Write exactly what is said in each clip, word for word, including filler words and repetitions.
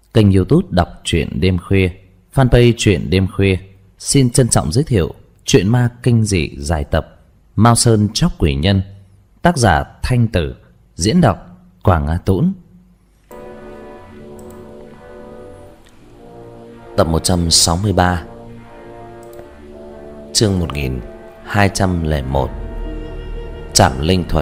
Kênh YouTube đọc truyện đêm khuya, fanpage truyện đêm khuya xin trân trọng giới thiệu truyện ma kinh dị dài tập Mao Sơn Chóc Quỷ Nhân, tác giả Thanh Tử, diễn đọc Quảng Á Tũng. Tập một trăm sáu mươi ba, chương một nghìn hai trăm lẻ một, Trảm Linh Thuật.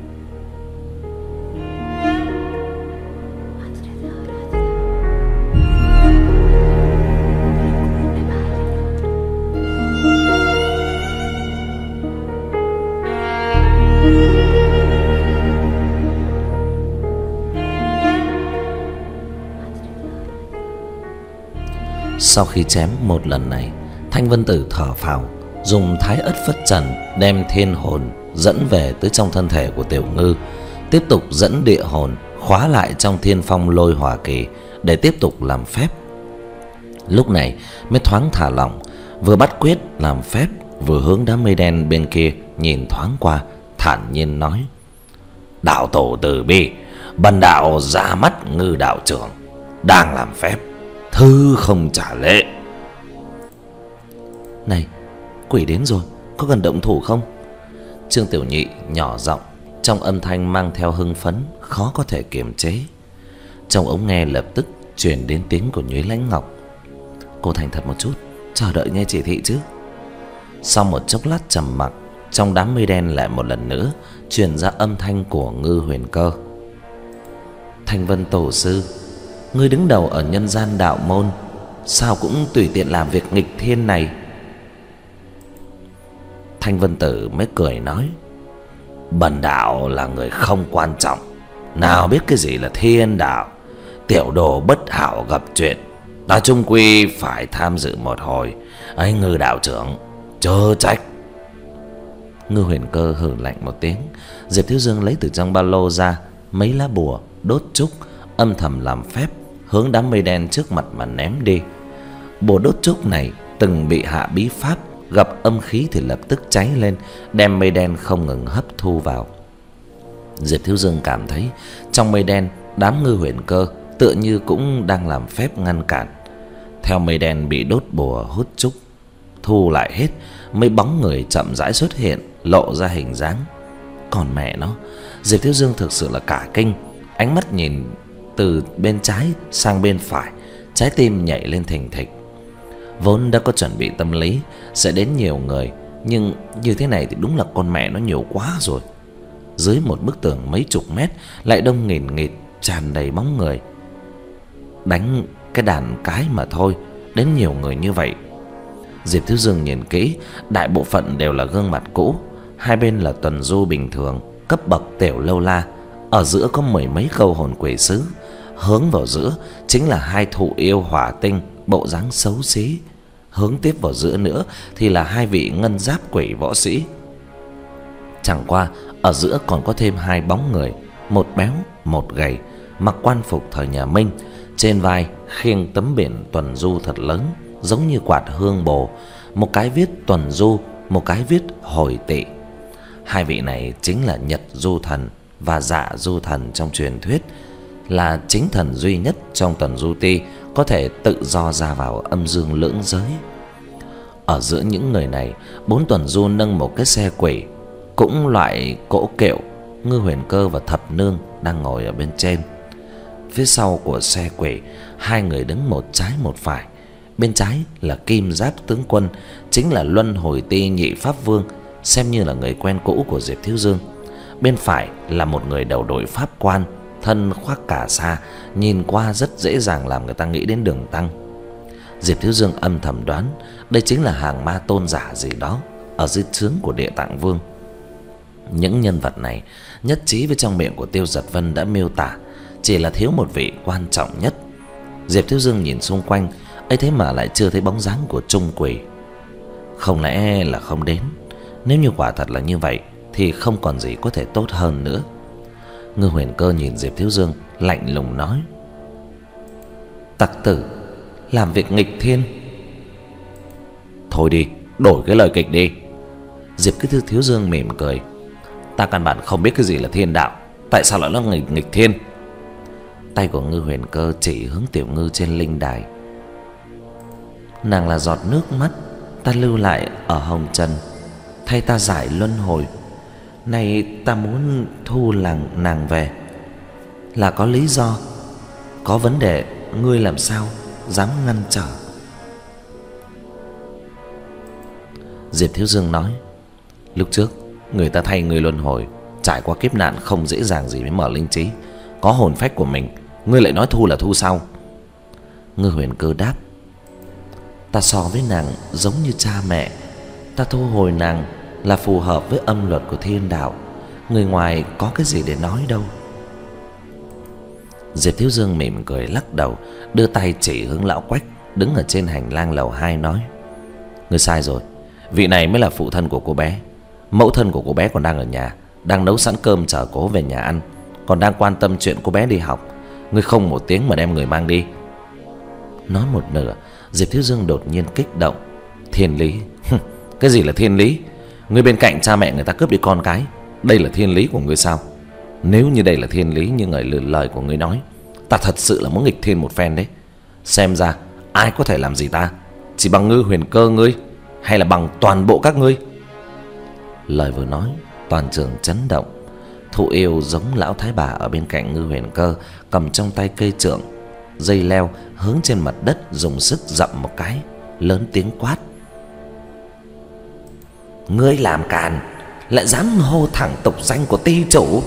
Sau khi chém một lần này, Thanh Vân Tử thở phào, dùng thái ất phất trần đem thiên hồn dẫn về tới trong thân thể của Tiểu Ngư, tiếp tục dẫn địa hồn khóa lại trong Thiên Phong Lôi Hỏa Kỳ để tiếp tục làm phép. Lúc này mới thoáng thả lỏng, vừa bắt quyết làm phép, vừa hướng đám mây đen bên kia nhìn thoáng qua, thản nhiên nói: "Đạo tổ từ bi, bần đạo ra mắt Ngư đạo trưởng, đang làm phép, thư không trả lễ." "Này, quỷ đến rồi, có cần động thủ không?" Trương Tiểu Nhị nhỏ giọng, trong âm thanh mang theo hưng phấn khó có thể kiềm chế. Trong ống nghe lập tức truyền đến tiếng của Nhuế Lãnh Ngọc: "Cô thành thật một chút, chờ đợi nghe chỉ thị chứ." Sau một chốc lát trầm mặc, trong đám mây đen lại một lần nữa truyền ra âm thanh của Ngư Huyền Cơ: "Thanh Vân tổ sư, ngươi đứng đầu ở nhân gian đạo môn, sao cũng tùy tiện làm việc nghịch thiên này?" Thanh Vân Tử mới cười nói: "Bần đạo là người không quan trọng, nào biết cái gì là thiên đạo. Tiểu đồ bất hảo gặp chuyện, ta chung quy phải tham dự một hồi. Ấy Ngư đạo trưởng, chớ trách." Ngư Huyền Cơ hừ lạnh một tiếng. Diệp Thiếu Dương lấy từ trong ba lô ra mấy lá bùa đốt trúc, âm thầm làm phép hướng đám mây đen trước mặt mà ném đi. Bùa đốt trúc này từng bị hạ bí pháp, gặp âm khí thì lập tức cháy lên, đem mây đen không ngừng hấp thu vào. Diệp Thiếu Dương cảm thấy trong mây đen, đám Ngư Huyền Cơ tựa như cũng đang làm phép ngăn cản. Theo mây đen bị đốt bùa hút trúc thu lại hết, mấy bóng người chậm rãi xuất hiện, lộ ra hình dáng. Còn mẹ nó, Diệp Thiếu Dương thực sự là cả kinh. Ánh mắt nhìn từ bên trái sang bên phải, trái tim nhảy lên thình thịch. Vốn đã có chuẩn bị tâm lý sẽ đến nhiều người, nhưng như thế này thì đúng là con mẹ nó nhiều quá rồi. Dưới một bức tường mấy chục mét lại đông nghìn nghịt, tràn đầy bóng người. Đánh cái đàn cái mà thôi, đến nhiều người như vậy. Diệp Thiếu Dương nhìn kỹ, đại bộ phận đều là gương mặt cũ, hai bên là tuần du bình thường, cấp bậc tiểu lâu la. Ở giữa có mười mấy câu hồn quỷ sứ, hướng vào giữa chính là hai thụ yêu hỏa tinh, bộ dáng xấu xí. Hướng tiếp vào giữa nữa thì là hai vị ngân giáp quỷ võ sĩ. Chẳng qua ở giữa còn có thêm hai bóng người, một béo một gầy, mặc quan phục thời nhà Minh, trên vai khiêng tấm biển tuần du thật lớn, giống như quạt hương bồ. Một cái viết tuần du, một cái viết hồi tỵ. Hai vị này chính là Nhật Du Thần và Dạ Du Thần trong truyền thuyết, là chính thần duy nhất trong tuần du ti có thể tự do ra vào âm dương lưỡng giới. Ở giữa những người này, bốn tuần du nâng một cái xe quỷ, cũng loại cỗ kiệu. Ngư Huyền Cơ và Thập Nương đang ngồi ở bên trên. Phía sau của xe quỷ, hai người đứng một trái một phải. Bên trái là Kim Giáp tướng quân, chính là Luân Hồi Ti nhị pháp vương, xem như là người quen cũ của Diệp Thiếu Dương. Bên phải là một người đầu đội pháp quan, thân khoác cà sa, nhìn qua rất dễ dàng làm người ta nghĩ đến Đường Tăng. Diệp Thiếu Dương âm thầm đoán đây chính là hàng ma tôn giả gì đó ở dưới trướng của Địa Tạng Vương. Những nhân vật này nhất trí với trong miệng của Tiêu Giật Vân đã miêu tả, chỉ là thiếu một vị quan trọng nhất. Diệp Thiếu Dương nhìn xung quanh, ấy thế mà lại chưa thấy bóng dáng của Trung Quỷ. Không lẽ là không đến? Nếu như quả thật là như vậy thì không còn gì có thể tốt hơn nữa. Ngư Huyền Cơ nhìn Diệp Thiếu Dương lạnh lùng nói: "Tặc tử, làm việc nghịch thiên." "Thôi đi, đổi cái lời kịch đi." Diệp Thiếu Dương mỉm cười: "Ta căn bản không biết cái gì là thiên đạo, tại sao lại là nghịch nghịch thiên?" Tay của Ngư Huyền Cơ chỉ hướng Tiểu Ngư trên linh đài. Nàng là giọt nước mắt ta lưu lại ở hồng trần, thay ta giải luân hồi. Nay ta muốn thu làng nàng về là có lý do, có vấn đề, ngươi làm sao dám ngăn trở? Diệp Thiếu Dương nói: lúc trước người ta thay ngươi luân hồi, trải qua kiếp nạn không dễ dàng gì mới mở linh trí, có hồn phách của mình, ngươi lại nói thu là thu sao? Ngư Huyền Cơ đáp: ta so với nàng giống như cha mẹ, ta thu hồi nàng là phù hợp với âm luật của thiên đạo, người ngoài có cái gì để nói đâu. Diệp Thiếu Dương mỉm cười lắc đầu, đưa tay chỉ hướng lão Quách đứng ở trên hành lang lầu hai nói: ngươi sai rồi, vị này mới là phụ thân của cô bé. Mẫu thân của cô bé còn đang ở nhà, đang nấu sẵn cơm chờ cô về nhà ăn, còn đang quan tâm chuyện cô bé đi học. Ngươi không một tiếng mà đem người mang đi. Nói một nửa, Diệp Thiếu Dương đột nhiên kích động: thiên lý? Cái gì là thiên lý? Ngươi bên cạnh cha mẹ người ta cướp đi con cái, đây là thiên lý của ngươi sao? Nếu như đây là thiên lý như người lời của ngươi nói, ta thật sự là muốn nghịch thiên một phen đấy. Xem ra ai có thể làm gì ta, chỉ bằng Ngư Huyền Cơ ngươi, hay là bằng toàn bộ các ngươi? Lời vừa nói, toàn trường chấn động. Thụ Yêu giống lão thái bà ở bên cạnh Ngư Huyền Cơ, cầm trong tay cây trượng, dây leo hướng trên mặt đất dùng sức dậm một cái, lớn tiếng quát: ngươi làm càn, lại dám hô thẳng tục danh của ty chủ!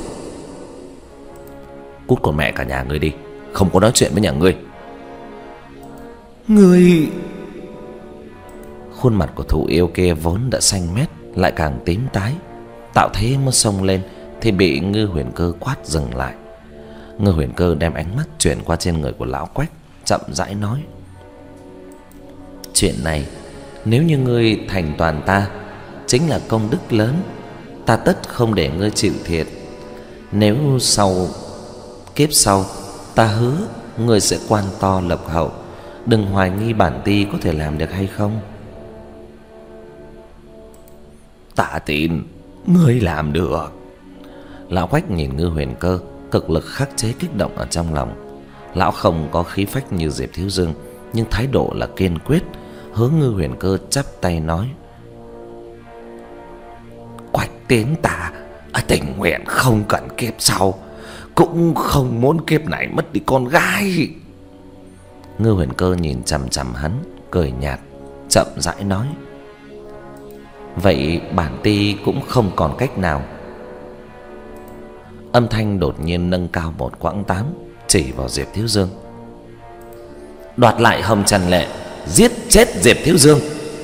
Cút con mẹ cả nhà ngươi đi, không có nói chuyện với nhà ngươi. Ngươi... Khuôn mặt của Thụ Yêu kia vốn đã xanh mét lại càng tím tái, tạo thế muốn xông lên thì bị Ngư Huyền Cơ quát dừng lại. Ngư Huyền Cơ đem ánh mắt chuyển qua trên người của lão Quách, chậm rãi nói: chuyện này nếu như ngươi thành toàn ta, chính là công đức lớn, ta tất không để ngươi chịu thiệt. Nếu sau kiếp sau, ta hứa ngươi sẽ quan to lộc hậu, đừng hoài nghi bản ti có thể làm được hay không. Ta tin ngươi làm được. Lão Quách nhìn Ngư Huyền Cơ, cực lực khắc chế kích động ở trong lòng. Lão không có khí phách như Diệp Thiếu Dương, nhưng thái độ là kiên quyết, hướng Ngư Huyền Cơ chắp tay nói: Quách tiến ta tình nguyện không cần kiếp sau, cũng không muốn kiếp này mất đi con gái. Ngư Huyền Cơ nhìn chằm chằm hắn, cười nhạt, chậm rãi nói: vậy bản ti cũng không còn cách nào. Âm thanh đột nhiên nâng cao một quãng tám, chỉ vào Diệp Thiếu Dương: đoạt lại hồng trần lệ, giết chết Diệp Thiếu Dương.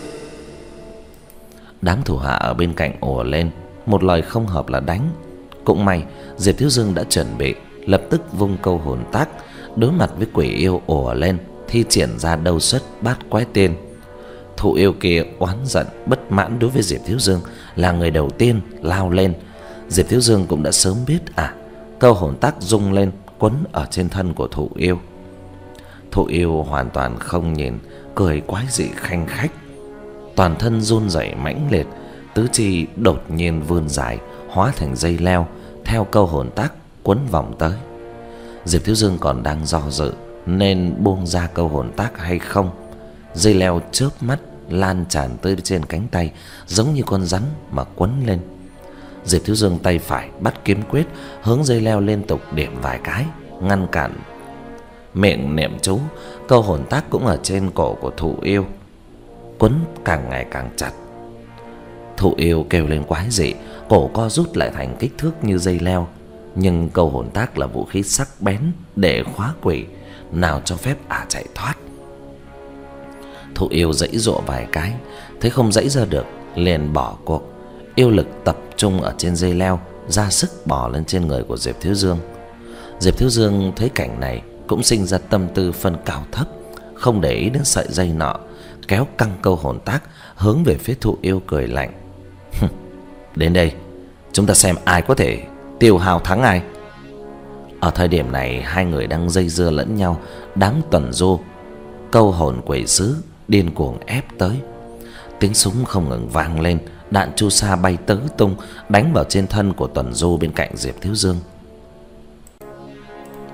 Đám thủ hạ ở bên cạnh ồ lên, một lời không hợp là đánh. Cũng may Diệp Thiếu Dương đã chuẩn bị, lập tức vung câu hồn tác, đối mặt với quỷ yêu ồ lên, thi triển ra đâu xuất bát quái tiên. Thụ yêu kia oán giận bất mãn đối với Diệp Thiếu Dương, là người đầu tiên lao lên. Diệp Thiếu Dương cũng đã sớm biết à, câu hồn tác rung lên quấn ở trên thân của thụ yêu. Thụ yêu hoàn toàn không nhìn, cười quái dị khanh khách, toàn thân run rẩy mãnh liệt, tứ chi đột nhiên vươn dài, hóa thành dây leo, theo câu hồn tác quấn vòng tới. Diệp Thiếu Dương còn đang do dự nên buông ra câu hồn tác hay không. Dây leo chớp mắt lan tràn tới trên cánh tay, giống như con rắn mà quấn lên. Diệp Thiếu Dương tay phải bắt kiếm quyết, hướng dây leo liên tục điểm vài cái, ngăn cản. Miệng niệm chú, câu hồn tác cũng ở trên cổ của thụ yêu, quấn càng ngày càng chặt. Thụ yêu kêu lên quái dị, cổ co rút lại thành kích thước như dây leo. Nhưng câu hồn tác là vũ khí sắc bén để khóa quỷ, nào cho phép ả à chạy thoát. Thụ yêu giãy giụa vài cái, thấy không giãy ra được, liền bỏ cuộc. Yêu lực tập trung ở trên dây leo, ra sức bò lên trên người của Diệp Thiếu Dương. Diệp Thiếu Dương thấy cảnh này cũng sinh ra tâm tư phân cao thấp, không để ý đến sợi dây nọ, kéo căng câu hồn tác hướng về phía thụ yêu, cười lạnh: đến đây, chúng ta xem ai có thể tiêu hao thắng ai. Ở thời điểm này, hai người đang dây dưa lẫn nhau. Đám tuần du câu hồn quỷ sứ điên cuồng ép tới. Tiếng súng không ngừng vang lên, đạn chu sa bay tứ tung, đánh vào trên thân của tuần du bên cạnh Diệp Thiếu Dương.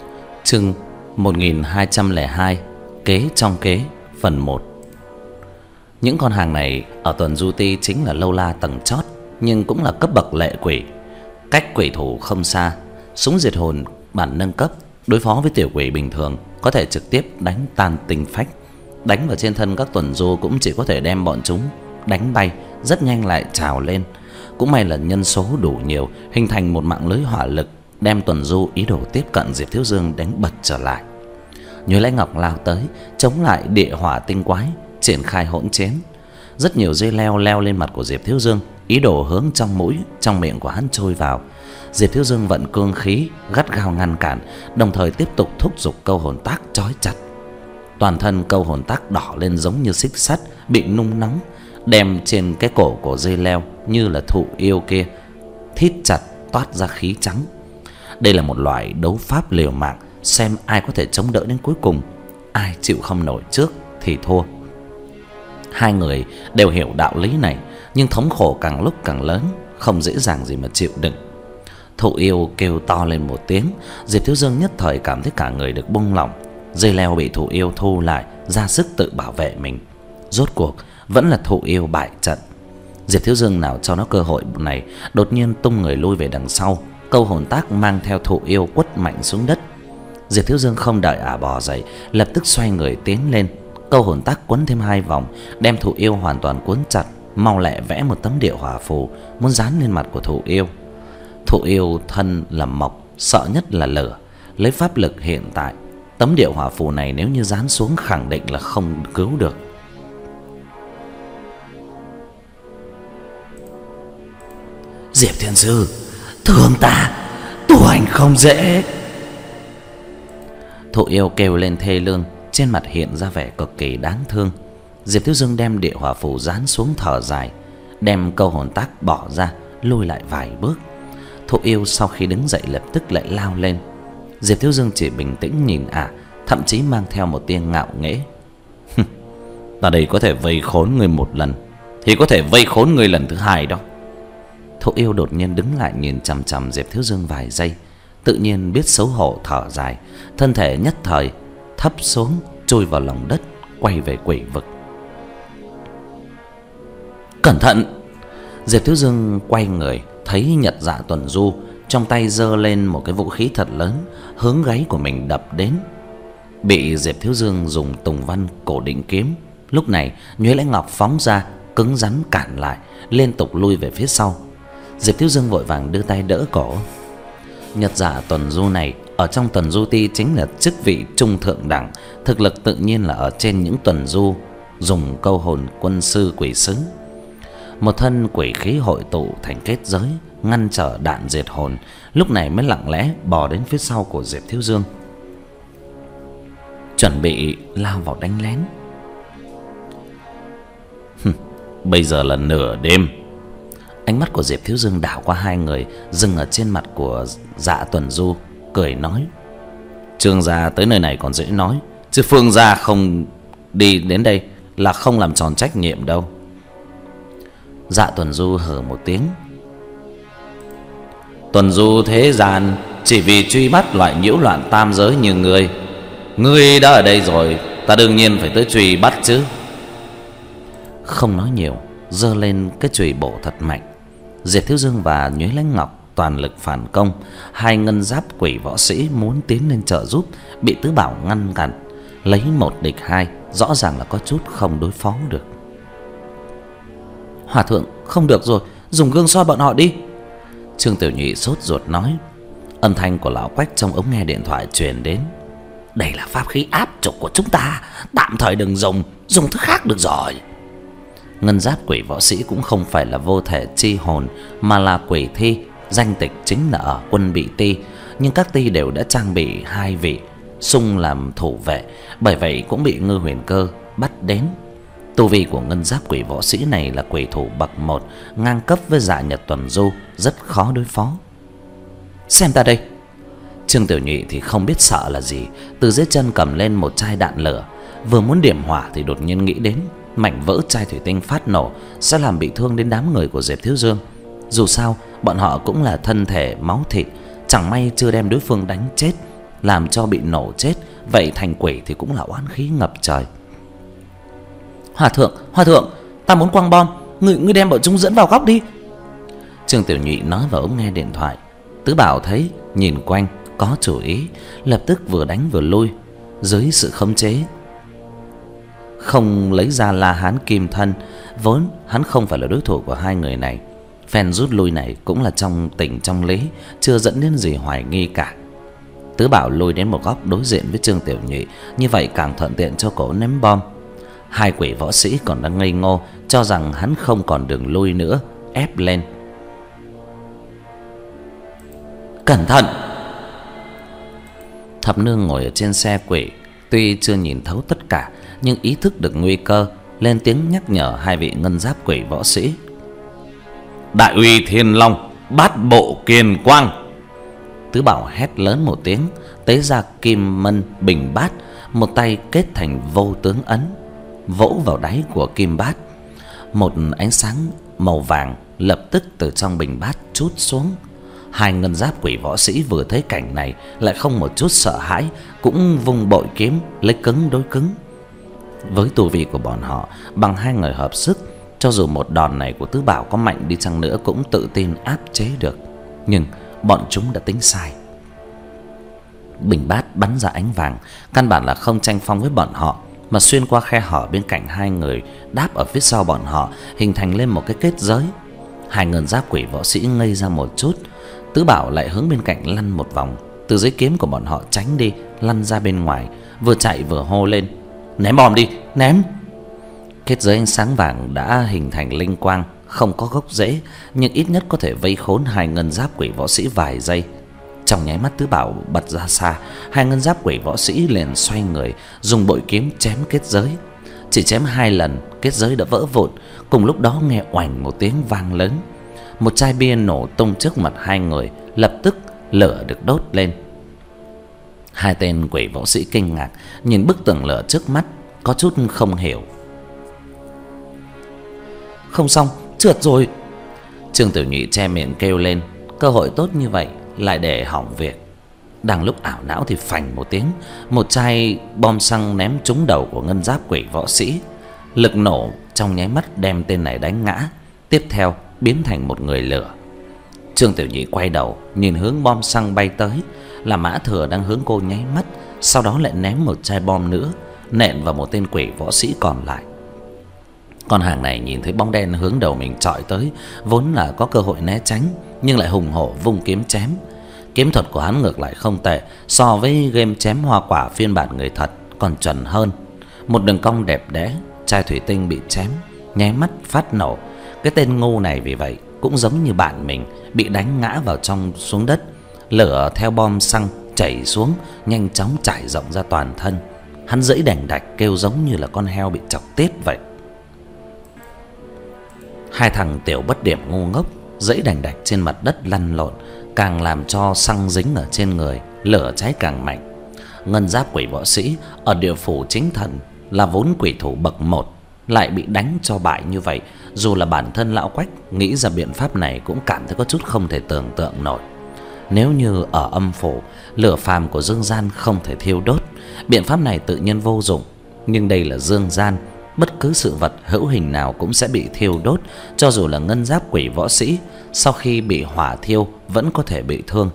Chương một nghìn hai trăm lẻ hai, Kế trong kế, phần một. Những con hàng này ở tuần du ti chính là lâu la tầng chót, nhưng cũng là cấp bậc lệ quỷ. Cách quỷ thủ không xa, súng diệt hồn bản nâng cấp đối phó với tiểu quỷ bình thường có thể trực tiếp đánh tan tinh phách. Đánh vào trên thân các tuần du cũng chỉ có thể đem bọn chúng đánh bay, rất nhanh lại trào lên. Cũng may là nhân số đủ nhiều, hình thành một mạng lưới hỏa lực, đem tuần du ý đồ tiếp cận Diệp Thiếu Dương đánh bật trở lại. Nhuế Lãnh Ngọc lao tới chống lại địa hỏa tinh quái, triển khai hỗn chiến. Rất nhiều dây leo leo lên mặt của Diệp Thiếu Dương, ý đồ hướng trong mũi, trong miệng của hắn trôi vào. Diệp Thiếu Dương vận cương khí gắt gao ngăn cản, đồng thời tiếp tục thúc giục câu hồn tác trói chặt. Toàn thân câu hồn tác đỏ lên giống như xích sắt bị nung nóng, đem trên cái cổ của dây leo như là thụ yêu kia thít chặt, toát ra khí trắng. Đây là một loại đấu pháp liều mạng, xem ai có thể chống đỡ đến cuối cùng. Ai chịu không nổi trước thì thua. Hai người đều hiểu đạo lý này, nhưng thống khổ càng lúc càng lớn, không dễ dàng gì mà chịu đựng. Thụ yêu kêu to lên một tiếng, Diệp Thiếu Dương nhất thời cảm thấy cả người được buông lỏng. Dây leo bị thụ yêu thu lại, ra sức tự bảo vệ mình. Rốt cuộc vẫn là thụ yêu bại trận. Diệp Thiếu Dương nào cho nó cơ hội này, đột nhiên tung người lui về đằng sau. Câu hồn tác mang theo thụ yêu quất mạnh xuống đất. Diệp Thiếu Dương không đợi ả bò dậy, lập tức xoay người tiến lên. Câu hồn tác quấn thêm hai vòng, đem thụ yêu hoàn toàn cuốn chặt, mau lẹ vẽ một tấm địa hỏa phù muốn dán lên mặt của thụ yêu. Thụ yêu thân là mộc, sợ nhất là lửa. Lấy pháp lực hiện tại, tấm địa hỏa phù này nếu như dán xuống khẳng định là không cứu được. Diệp Thiên Sư, thương ta, tu hành không dễ. Thụ yêu kêu lên thê lương, trên mặt hiện ra vẻ cực kỳ đáng thương. Diệp Thiếu Dương đem địa hỏa phù dán xuống, thở dài, đem câu hồn tác bỏ ra, lùi lại vài bước. Thụ yêu sau khi đứng dậy lập tức lại lao lên. Diệp Thiếu Dương chỉ bình tĩnh nhìn ả, à, thậm chí mang theo một tia ngạo nghễ. Ta đây có thể vây khốn người một lần, thì có thể vây khốn người lần thứ hai đó. Thụ yêu đột nhiên đứng lại nhìn chằm chằm Diệp Thiếu Dương vài giây, tự nhiên biết xấu hổ thở dài, thân thể nhất thời thấp xuống, chui vào lòng đất, quay về quỷ vực. Cẩn thận! Diệp Thiếu Dương quay người, thấy Nhật Dạ Tuần Du trong tay giơ lên một cái vũ khí thật lớn, hướng gáy của mình đập đến. Bị Diệp Thiếu Dương dùng Tùng Văn Cổ Định Kiếm. Lúc này Nhuế Lãnh Ngọc phóng ra, cứng rắn cản lại, liên tục lui về phía sau. Diệp Thiếu Dương vội vàng đưa tay đỡ cổ. Nhật Dạ Tuần Du này ở trong tuần du ti chính là chức vị trung thượng đẳng, thực lực tự nhiên là ở trên những tuần du dùng câu hồn quân sư quỷ sứ. Một thân quỷ khí hội tụ thành kết giới, ngăn trở đạn diệt hồn, lúc này mới lặng lẽ bò đến phía sau của Diệp Thiếu Dương, chuẩn bị lao vào đánh lén. Bây giờ là nửa đêm. Ánh mắt của Diệp Thiếu Dương đảo qua hai người, dừng ở trên mặt của Dạ Tuần Du, cười nói: Trương gia tới nơi này còn dễ nói, chứ Phương gia không đi đến đây là không làm tròn trách nhiệm đâu. Dạ Tuần Du hừ một tiếng: Tuần du thế gian chỉ vì truy bắt loại nhiễu loạn tam giới như ngươi. Ngươi đã ở đây rồi, ta đương nhiên phải tới truy bắt chứ. Không nói nhiều, giơ lên cái chùy bổ thật mạnh. Diệp Thiếu Dương và Nhuế Lãnh Ngọc toàn lực phản công. Hai ngân giáp quỷ võ sĩ muốn tiến lên trợ giúp, bị Tứ Bảo ngăn cản. Lấy một địch hai, rõ ràng là có chút không đối phó được. Hòa thượng, không được rồi, dùng gương soi bọn họ đi. Trương Tiểu Nhị sốt ruột nói. Âm thanh của lão Quách trong ống nghe điện thoại truyền đến: Đây là pháp khí áp trục của chúng ta, tạm thời đừng dùng, dùng thứ khác được rồi. Ngân giáp quỷ võ sĩ cũng không phải là vô thể chi hồn, mà là quỷ thi, danh tịch chính là ở quân bị ti, nhưng các ti đều đã trang bị hai vị xung làm thủ vệ, bởi vậy cũng bị Ngư Huyền Cơ bắt đến. Tu vi của ngân giáp quỷ võ sĩ này là quỷ thủ bậc một, ngang cấp với Dạ Nhật Tuần Du, rất khó đối phó. Xem ta đây. Trương Tiểu Nhị thì không biết sợ là gì, từ dưới chân cầm lên một chai đạn lửa, vừa muốn điểm hỏa thì đột nhiên nghĩ đến mảnh vỡ chai thủy tinh phát nổ sẽ làm bị thương đến đám người của Diệp Thiếu Dương. Dù sao bọn họ cũng là thân thể máu thịt, chẳng may chưa đem đối phương đánh chết làm cho bị nổ chết, vậy thành quỷ thì cũng là oán khí ngập trời. Hòa thượng, hòa thượng, ta muốn quăng bom, ngươi ngươi đem bọn chúng dẫn vào góc đi. Trương Tiểu Nhụy nói vào ống nghe điện thoại. Tứ Bảo thấy, nhìn quanh có chủ ý, lập tức vừa đánh vừa lui. Dưới sự khống chế, không lấy ra La Hán Kim Thân, vốn hắn không phải là đối thủ của hai người này. Phen rút lui này cũng là trong tình trong lý, chưa dẫn đến gì hoài nghi cả. Tứ Bảo lùi đến một góc đối diện với Trương Tiểu Nhụy, như vậy càng thuận tiện cho cổ ném bom. Hai quỷ võ sĩ còn đang ngây ngô, cho rằng hắn không còn đường lui nữa, ép lên. Cẩn thận! Thập Nương ngồi ở trên xe quỷ, tuy chưa nhìn thấu tất cả nhưng ý thức được nguy cơ, lên tiếng nhắc nhở hai vị ngân giáp quỷ võ sĩ. Đại uy Thiên Long, bát bộ kiền quang! Tứ Bảo hét lớn một tiếng, tế ra kim mân bình bát, một tay kết thành vô tướng ấn, vỗ vào đáy của kim bát. Một ánh sáng màu vàng lập tức từ trong bình bát trút xuống. Hai ngân giáp quỷ võ sĩ vừa thấy cảnh này lại không một chút sợ hãi, cũng vung bội kiếm lấy cứng đối cứng. Với tu vi của bọn họ, bằng hai người hợp sức, cho dù một đòn này của Tứ Bảo có mạnh đi chăng nữa cũng tự tin áp chế được. Nhưng bọn chúng đã tính sai. Bình bát bắn ra ánh vàng, căn bản là không tranh phong với bọn họ, mà xuyên qua khe hở bên cạnh hai người, đáp ở phía sau bọn họ, hình thành lên một cái kết giới. Hai ngân giáp quỷ võ sĩ ngây ra một chút. Tứ Bảo lại hướng bên cạnh lăn một vòng, từ dưới kiếm của bọn họ tránh đi, lăn ra bên ngoài, vừa chạy vừa hô lên: Ném bom đi, ném! Kết giới ánh sáng vàng đã hình thành linh quang, không có gốc rễ, nhưng ít nhất có thể vây khốn hai ngân giáp quỷ võ sĩ vài giây. Trong nháy mắt Tứ Bảo bật ra xa, hai ngân giáp quỷ võ sĩ liền xoay người, dùng bội kiếm chém kết giới. Chỉ chém hai lần, kết giới đã vỡ vụn. Cùng lúc đó nghe oành một tiếng vang lớn, một chai bia nổ tung trước mặt hai người, lập tức lửa được đốt lên. Hai tên quỷ võ sĩ kinh ngạc nhìn bức tường lửa trước mắt, có chút không hiểu. Không xong, trượt rồi! Trương Tiểu Nhụy che miệng kêu lên, cơ hội tốt như vậy lại để hỏng việc. Đang lúc ảo não thì phành một tiếng, một chai bom xăng ném trúng đầu của ngân giáp quỷ võ sĩ. Lực nổ trong nháy mắt đem tên này đánh ngã, tiếp theo biến thành một người lửa. Trương Tiểu Nhị quay đầu nhìn hướng bom xăng bay tới, là Mã Thừa đang hướng cô nháy mắt, sau đó lại ném một chai bom nữa nện vào một tên quỷ võ sĩ còn lại. Con hàng này nhìn thấy bóng đen hướng đầu mình chọi tới, vốn là có cơ hội né tránh, nhưng lại hùng hổ vung kiếm chém. Kiếm thuật của hắn ngược lại không tệ, so với game chém hoa quả phiên bản người thật còn chuẩn hơn. Một đường cong đẹp đẽ, chai thủy tinh bị chém nháy mắt phát nổ. Cái tên ngu này vì vậy cũng giống như bạn mình, bị đánh ngã vào trong xuống đất. Lửa theo bom xăng chảy xuống, nhanh chóng trải rộng ra toàn thân. Hắn giãy đành đạch kêu giống như là con heo bị chọc tiết vậy. Hai thằng tiểu bất điểm ngu ngốc giãy đành đạch trên mặt đất lăn lộn, càng làm cho xăng dính ở trên người, lửa cháy càng mạnh. Ngân giáp quỷ võ sĩ ở địa phủ chính thần là vốn quỷ thủ bậc một, lại bị đánh cho bại như vậy. Dù là bản thân lão Quách nghĩ ra biện pháp này cũng cảm thấy có chút không thể tưởng tượng nổi. Nếu như ở âm phủ, lửa phàm của dương gian không thể thiêu đốt, biện pháp này tự nhiên vô dụng. Nhưng đây là dương gian, bất cứ sự vật hữu hình nào cũng sẽ bị thiêu đốt. Cho dù là ngân giáp quỷ võ sĩ, sau khi bị hỏa thiêu vẫn có thể bị thương.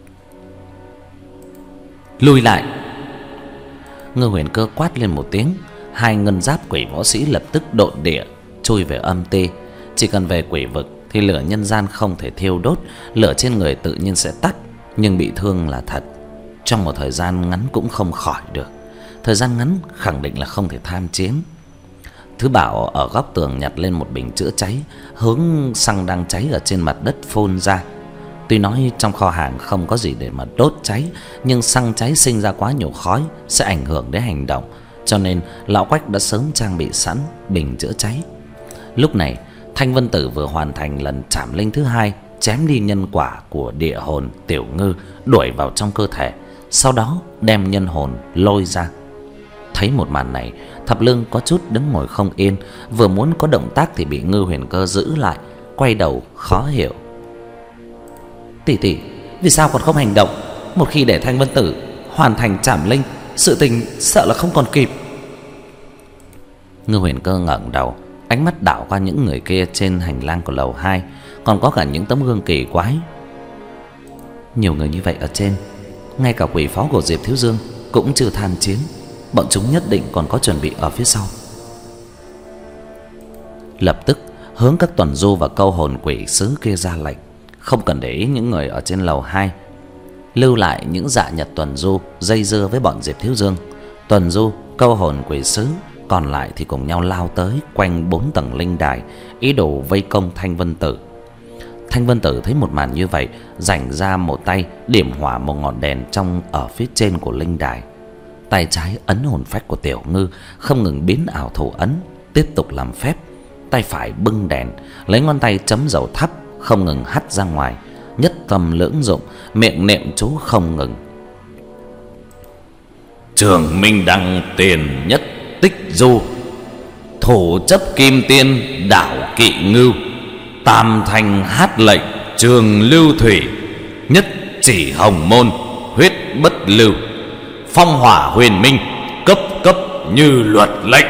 Lùi lại! Ngư Huyền Cơ quát lên một tiếng. Hai ngân giáp quỷ võ sĩ lập tức độn địa chui về âm ti. Chỉ cần về quỷ vực thì lửa nhân gian không thể thiêu đốt, lửa trên người tự nhiên sẽ tắt, nhưng bị thương là thật. Trong một thời gian ngắn cũng không khỏi được. Thời gian ngắn khẳng định là không thể tham chiến. Thứ Bảo ở góc tường nhặt lên một bình chữa cháy, hướng xăng đang cháy ở trên mặt đất phun ra. Tuy nói trong kho hàng không có gì để mà đốt cháy, nhưng xăng cháy sinh ra quá nhiều khói sẽ ảnh hưởng đến hành động, cho nên lão Quách đã sớm trang bị sẵn bình chữa cháy. Lúc này Thanh Vân Tử vừa hoàn thành lần trảm linh thứ hai, chém đi nhân quả của địa hồn Tiểu Ngư, đuổi vào trong cơ thể, sau đó đem nhân hồn lôi ra. Thấy một màn này, Thập Lương có chút đứng ngồi không yên, vừa muốn có động tác thì bị Ngư Huyền Cơ giữ lại, quay đầu khó hiểu. Tỷ tỷ, vì sao còn không hành động? Một khi để Thanh Vân Tử hoàn thành trảm linh, sự tình sợ là không còn kịp. Ngưu Huyền Cơ ngẩng đầu, ánh mắt đảo qua những người kia trên hành lang của lầu hai, còn có cả những tấm gương kỳ quái. Nhiều người như vậy ở trên, ngay cả quỷ phó của Diệp Thiếu Dương cũng chưa tham chiến, bọn chúng nhất định còn có chuẩn bị ở phía sau. Lập tức hướng các tuần du và câu hồn quỷ sứ kia ra lệnh, không cần để ý những người ở trên lầu hai, lưu lại những dạ nhật tuần du dây dưa với bọn Diệp Thiếu Dương. Tuần du, câu hồn quỷ sứ còn lại thì cùng nhau lao tới quanh bốn tầng linh đài, ý đồ vây công Thanh Vân Tử. Thanh Vân Tử thấy một màn như vậy, rảnh ra một tay điểm hỏa một ngọn đèn trong ở phía trên của linh đài. Tay trái ấn hồn phách của Tiểu Ngư, không ngừng biến ảo thủ ấn, tiếp tục làm phép. Tay phải bưng đèn, lấy ngón tay chấm dầu thắp, không ngừng hắt ra ngoài, nhất tâm lưỡng dụng, miệng niệm chú không ngừng. Trường Minh Đăng tiền nhất tích du, thủ chấp kim tiên đảo kỵ ngưu, tam thanh hát lệnh trường lưu thủy, nhất chỉ hồng môn huyết bất lưu, phong hỏa huyền minh cấp cấp như luật lệnh.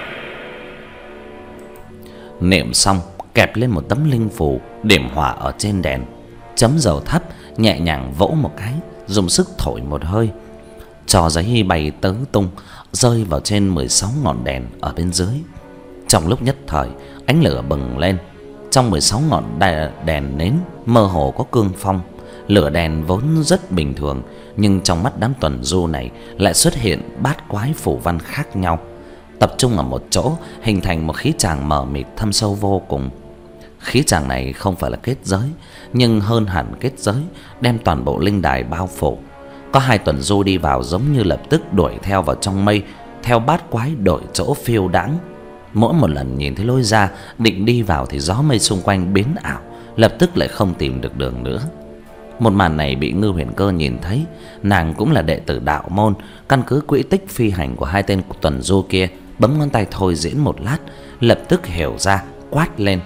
Niệm xong, kẹp lên một tấm linh phù, điểm hỏa ở trên đèn, chấm dầu thắp, nhẹ nhàng vỗ một cái, dùng sức thổi một hơi, trò giấy bay tứ tung, rơi vào trên mười sáu ngọn đèn ở bên dưới. Trong lúc nhất thời, ánh lửa bừng lên. Trong mười sáu ngọn đèn nến mơ hồ có cương phong. Lửa đèn vốn rất bình thường, nhưng trong mắt đám tuần du này lại xuất hiện bát quái phù văn khác nhau, tập trung ở một chỗ, hình thành một khí tràng mờ mịt thâm sâu vô cùng. Khí tràng này không phải là kết giới, nhưng hơn hẳn kết giới, đem toàn bộ linh đài bao phủ. Có hai tuần du đi vào giống như lập tức đuổi theo vào trong mây, theo bát quái đổi chỗ phiêu đãng. Mỗi một lần nhìn thấy lối ra, định đi vào thì gió mây xung quanh biến ảo, lập tức lại không tìm được đường nữa. Một màn này bị Ngưu Huyền Cơ nhìn thấy. Nàng cũng là đệ tử đạo môn, căn cứ quỹ tích phi hành của hai tên tuần du kia, bấm ngón tay thôi diễn một lát, lập tức hiểu ra, quát lên: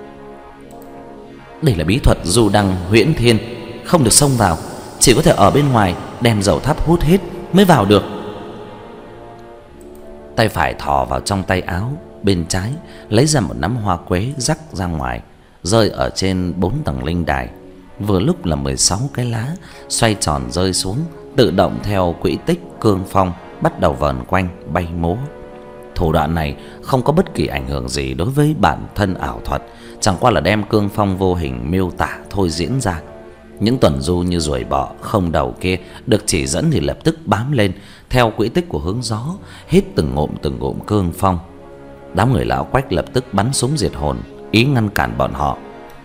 đây là bí thuật du đăng huyễn thiên, không được xông vào, chỉ có thể ở bên ngoài đem dầu thắp hút hết mới vào được. Tay phải thò vào trong tay áo bên trái, lấy ra một nắm hoa quế rắc ra ngoài, rơi ở trên bốn tầng linh đài. Vừa lúc là mười sáu cái lá xoay tròn rơi xuống, tự động theo quỹ tích cương phong bắt đầu vờn quanh bay múa. Thủ đoạn này không có bất kỳ ảnh hưởng gì đối với bản thân ảo thuật, chẳng qua là đem cương phong vô hình miêu tả thôi diễn ra. Những tuần du như ruồi bọ không đầu kia được chỉ dẫn thì lập tức bám lên theo quỹ tích của hướng gió, hít từng ngụm từng ngụm cương phong. Đám người lão Quách lập tức bắn súng diệt hồn, ý ngăn cản bọn họ.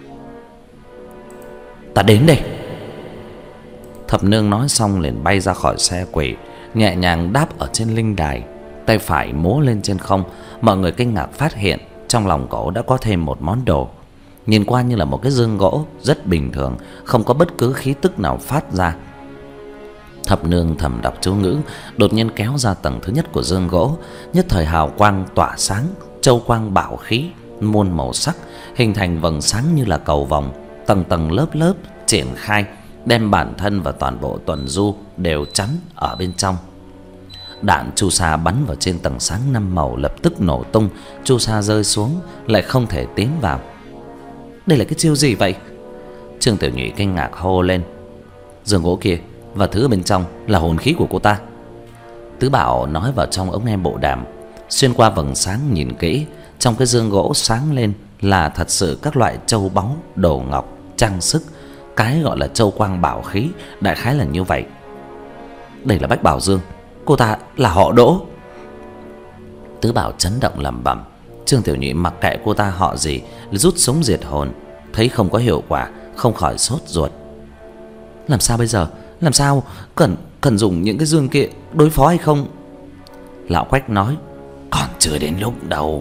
Ta đến đây. Thập Nương nói xong liền bay ra khỏi xe quỷ, nhẹ nhàng đáp ở trên linh đài, tay phải múa lên trên không. Mọi người kinh ngạc phát hiện trong lòng cổ đã có thêm một món đồ, nhìn qua như là một cái dương gỗ rất bình thường, không có bất cứ khí tức nào phát ra. Thập Nương thầm đọc chú ngữ, đột nhiên kéo ra tầng thứ nhất của dương gỗ, nhất thời hào quang tỏa sáng, châu quang bảo khí muôn màu sắc, hình thành vầng sáng như là cầu vồng, tầng tầng lớp lớp triển khai, đem bản thân và toàn bộ tuần du đều chắn ở bên trong. Đạn chu sa bắn vào trên tầng sáng năm màu lập tức nổ tung, chu sa rơi xuống lại không thể tiến vào. Đây là cái chiêu gì vậy? Trương Tiểu Nhụy kinh ngạc hô lên. Dương gỗ kia và thứ bên trong là hồn khí của cô ta. Tứ Bảo nói vào trong ống nghe bộ đàm. Xuyên qua vầng sáng nhìn kỹ, trong cái dương gỗ sáng lên là thật sự các loại châu báu, đồ ngọc, trang sức. Cái gọi là châu quang bảo khí đại khái là như vậy. Đây là Bách Bảo Dương, cô ta là họ Đỗ. Tứ Bảo chấn động lẩm bẩm. Trương Tiểu Nhụy mặc kệ cô ta họ gì, rút súng diệt hồn, thấy không có hiệu quả, không khỏi sốt ruột. Làm sao bây giờ? Làm sao? Cần cần dùng những cái dương kia đối phó hay không? Lão Quách nói: còn chưa đến lúc đâu.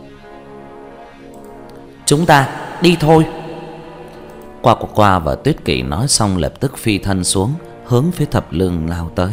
Chúng ta đi thôi. Qua qua qua và Tuyết Kỷ nói xong lập tức phi thân xuống, hướng phía Thập Lương lao tới.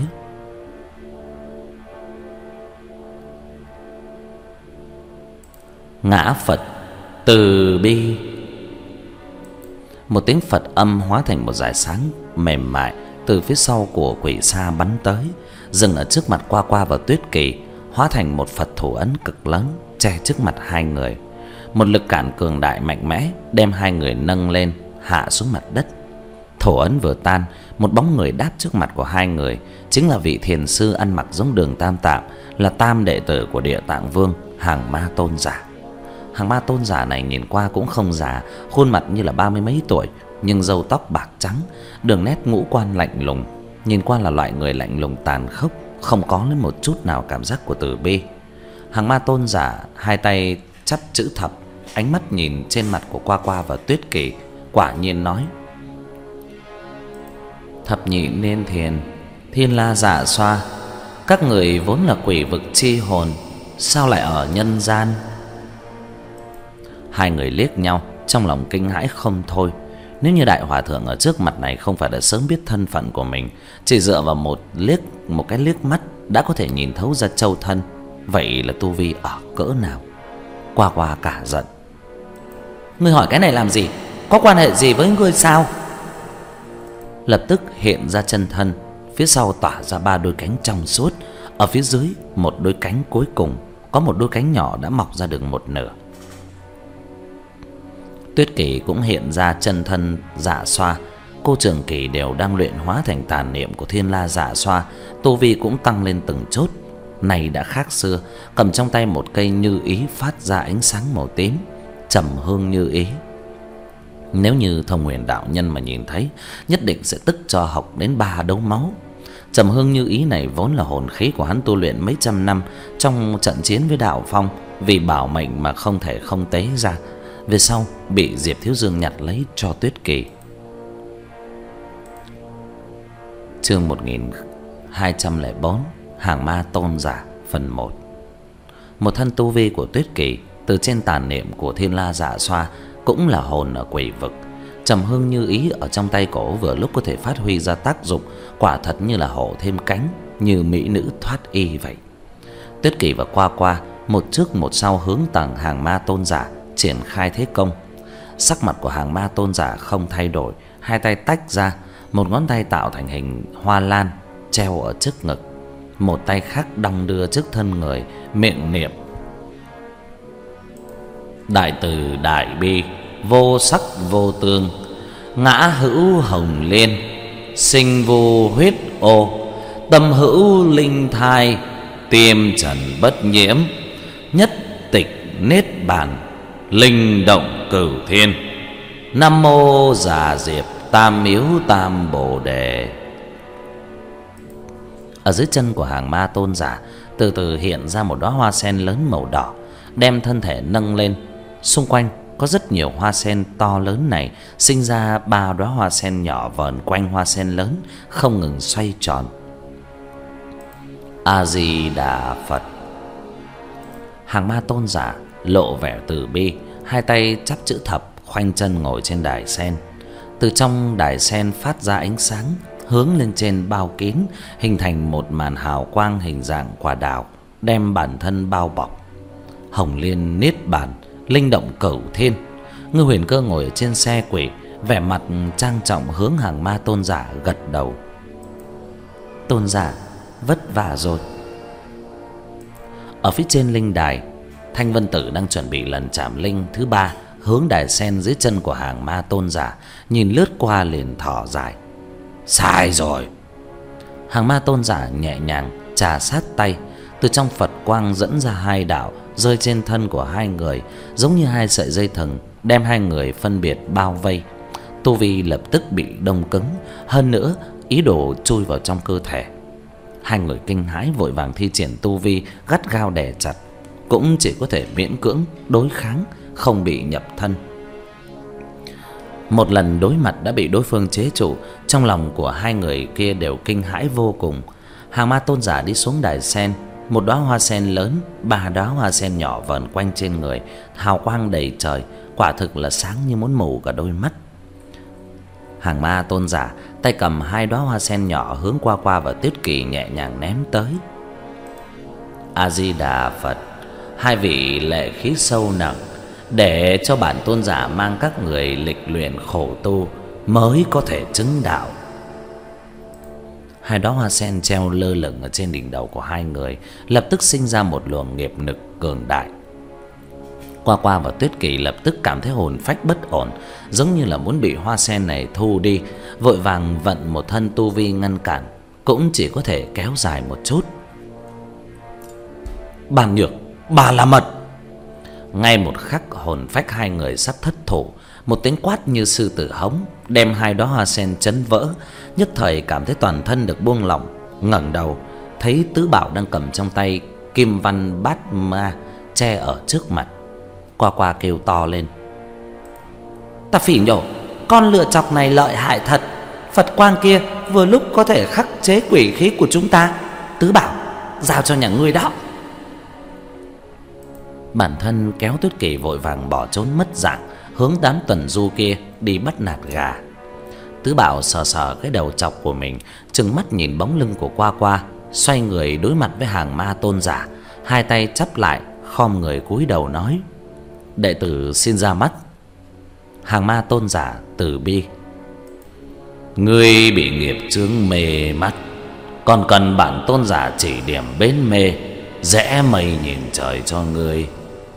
Ngã Phật từ bi. Một tiếng Phật âm hóa thành một dải sáng mềm mại từ phía sau của quỷ xa bắn tới, dừng ở trước mặt Qua Qua và Tuyết Kỳ, hóa thành một Phật thủ ấn cực lớn che trước mặt hai người. Một lực cản cường đại mạnh mẽ đem hai người nâng lên hạ xuống mặt đất. Thủ ấn vừa tan, một bóng người đáp trước mặt của hai người, chính là vị thiền sư ăn mặc giống Đường Tam Tạng, là tam đệ tử của Địa Tạng Vương, Hàng Ma Tôn giả. Hàng Ma Tôn giả này nhìn qua cũng không già, khuôn mặt như là ba mươi mấy tuổi, nhưng râu tóc bạc trắng, đường nét ngũ quan lạnh lùng, nhìn qua là loại người lạnh lùng tàn khốc, không có lấy một chút nào cảm giác của từ bi. Hàng Ma Tôn giả hai tay chắp chữ thập, ánh mắt nhìn trên mặt của Qua Qua và Tuyết Kỳ, quả nhiên nói: Thập nhị niên thiền, Thiên La Dạ Xoa, các người vốn là quỷ vực chi hồn, sao lại ở nhân gian? Hai người liếc nhau, trong lòng kinh hãi không thôi. Nếu như đại hòa thượng ở trước mặt này không phải đã sớm biết thân phận của mình, chỉ dựa vào một liếc, một cái liếc mắt đã có thể nhìn thấu ra châu thân, vậy là tu vi ở cỡ nào? Qua Qua cả giận: Ngươi hỏi cái này làm gì? Có quan hệ gì với ngươi sao? Lập tức hiện ra chân thân, phía sau tỏa ra ba đôi cánh trong suốt, ở phía dưới một đôi cánh cuối cùng có một đôi cánh nhỏ đã mọc ra được một nửa. Tuyết Kỳ cũng hiện ra chân thân Dạ Xoa, cô Trường Kỳ đều đang luyện hóa thành tàn niệm của Thiên La Dạ Xoa, tu vi cũng tăng lên từng chốt. Này đã khác xưa, cầm trong tay một cây như ý phát ra ánh sáng màu tím, trầm hương như ý. Nếu như Thông Huyền đạo nhân mà nhìn thấy, nhất định sẽ tức cho học đến ba đấu máu. Trầm hương như ý này vốn là hồn khí của hắn tu luyện mấy trăm năm trong trận chiến với Đạo Phong, vì bảo mệnh mà không thể không tế ra, về sau bị Diệp Thiếu Dương nhặt lấy cho Tuyết Kỳ. Chương một nghìn hai trăm lẻ bốn, Hàng Ma Tôn giả phần một. Một thân tu vi của Tuyết Kỳ từ trên tàn niệm của Thiên La Dạ Xoa cũng là hồn ở quỷ vực. Trầm hương như ý ở trong tay cổ vừa lúc có thể phát huy ra tác dụng, quả thật như là hổ thêm cánh, như mỹ nữ thoát y vậy. Tuyết Kỳ và Qua Qua một trước một sau hướng tầng Hàng Ma Tôn giả triển khai thế công. Sắc mặt của Hàng Ma Tôn giả không thay đổi, hai tay tách ra, một ngón tay tạo thành hình hoa lan treo ở trước ngực, một tay khác đong đưa trước thân người, miệng niệm: Đại từ đại bi, vô sắc vô tương, ngã hữu hồng liên, sinh vô huyết ô, tâm hữu linh thai, tiêm trần bất nhiễm, nhất tịch niết bàn, linh động cửu thiên. Nam mô Già Diệp Tam Miếu Tam Bồ Đề. Ở dưới chân của Hàng Ma Tôn giả từ từ hiện ra một đóa hoa sen lớn màu đỏ, đem thân thể nâng lên. Xung quanh có rất nhiều hoa sen to lớn này sinh ra ba đóa hoa sen nhỏ vờn quanh hoa sen lớn, không ngừng xoay tròn. A Di Đà Phật. Hàng Ma Tôn giả lộ vẻ từ bi, hai tay chắp chữ thập, khoanh chân ngồi trên đài sen. Từ trong đài sen phát ra ánh sáng hướng lên trên bao kín, hình thành một màn hào quang hình dạng quả đào, đem bản thân bao bọc. Hồng liên niết bàn, linh động cửu thiên. Ngư Huyền Cơ ngồi ở trên xe quỷ, vẻ mặt trang trọng hướng Hàng Ma Tôn giả gật đầu: Tôn giả vất vả rồi. Ở phía trên linh đài, Thanh Vân Tử đang chuẩn bị lần chạm linh thứ ba, hướng đài sen dưới chân của Hàng Ma Tôn giả, nhìn lướt qua liền thở dài: Sai rồi. Hàng Ma Tôn giả nhẹ nhàng trà sát tay, từ trong Phật quang dẫn ra hai đạo rơi trên thân của hai người, giống như hai sợi dây thừng đem hai người phân biệt bao vây. Tu vi lập tức bị đông cứng, hơn nữa ý đồ chui vào trong cơ thể. Hai người kinh hãi vội vàng thi triển tu vi gắt gao đè chặt, cũng chỉ có thể miễn cưỡng đối kháng, không bị nhập thân. Một lần đối mặt đã bị đối phương chế trụ, trong lòng của hai người kia đều kinh hãi vô cùng. Hàng Ma Tôn giả đi xuống đài sen, một đóa hoa sen lớn, ba đóa hoa sen nhỏ vờn quanh trên người, hào quang đầy trời, quả thực là sáng như muốn mù cả đôi mắt. Hàng Ma Tôn giả tay cầm hai đóa hoa sen nhỏ hướng Qua Qua và Tuyết Kỳ nhẹ nhàng ném tới. A Di Đà Phật. Hai vị lệ khí sâu nặng, để cho bản tôn giả mang các người lịch luyện khổ tu mới có thể chứng đạo. Hai đóa hoa sen treo lơ lửng ở trên đỉnh đầu của hai người, lập tức sinh ra một luồng nghiệp lực cường đại. Qua Qua và Tuyết Kỳ lập tức cảm thấy hồn phách bất ổn, giống như là muốn bị hoa sen này thu đi, vội vàng vận một thân tu vi ngăn cản, cũng chỉ có thể kéo dài một chút. Bàn Nhược, bà là mật. Ngay một khắc hồn phách hai người sắp thất thủ, một tiếng quát như sư tử hống đem hai đóa hoa sen chấn vỡ, nhất thời cảm thấy toàn thân được buông lỏng. Ngẩng đầu thấy Tứ Bảo đang cầm trong tay kim văn bát ma che ở trước mặt. Qua Qua kêu to lên: Ta phỉ nhổ, con lựa chọc này lợi hại thật. Phật quang kia vừa lúc có thể khắc chế quỷ khí của chúng ta. Tứ Bảo, giao cho nhà ngươi đó. Bản thân kéo Tuyết Kỳ vội vàng bỏ trốn mất dạng, hướng đám tuần du kia đi bắt nạt gà. Tứ Bảo sờ sờ cái đầu chọc của mình, trừng mắt nhìn bóng lưng của Qua Qua, xoay người đối mặt với hàng ma tôn giả, hai tay chắp lại, khom người cúi đầu nói: Đệ tử xin ra mắt. Hàng ma tôn giả từ bi: Ngươi bị nghiệp chướng mê mắt, còn cần bản tôn giả chỉ điểm bến mê, rẽ mây nhìn trời cho ngươi.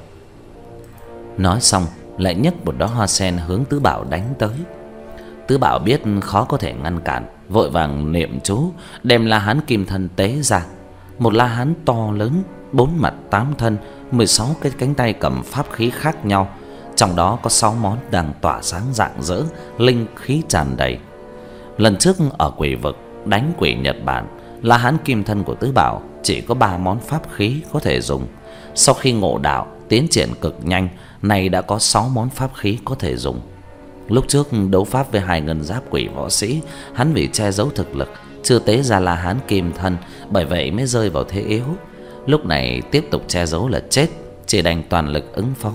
Nói xong lại nhấc một đóa hoa sen hướng Tứ Bảo đánh tới. Tứ Bảo biết khó có thể ngăn cản, vội vàng niệm chú, đem La Hán Kim Thân tế ra. Một La Hán to lớn, bốn mặt tám thân, mười sáu cái cánh tay cầm pháp khí khác nhau, trong đó có sáu món đang tỏa sáng rạng rỡ, linh khí tràn đầy. Lần trước ở quỷ vực đánh quỷ Nhật Bản, La Hán Kim Thân của Tứ Bảo chỉ có ba món pháp khí có thể dùng. Sau khi ngộ đạo tiến triển cực nhanh, nay đã có sáu món pháp khí có thể dùng. Lúc trước đấu pháp với hai ngân giáp quỷ võ sĩ, hắn vì che giấu thực lực chưa tế ra La Hán Kim Thân, bởi vậy mới rơi vào thế yếu. Lúc này tiếp tục che giấu là chết, chỉ đành toàn lực ứng phó.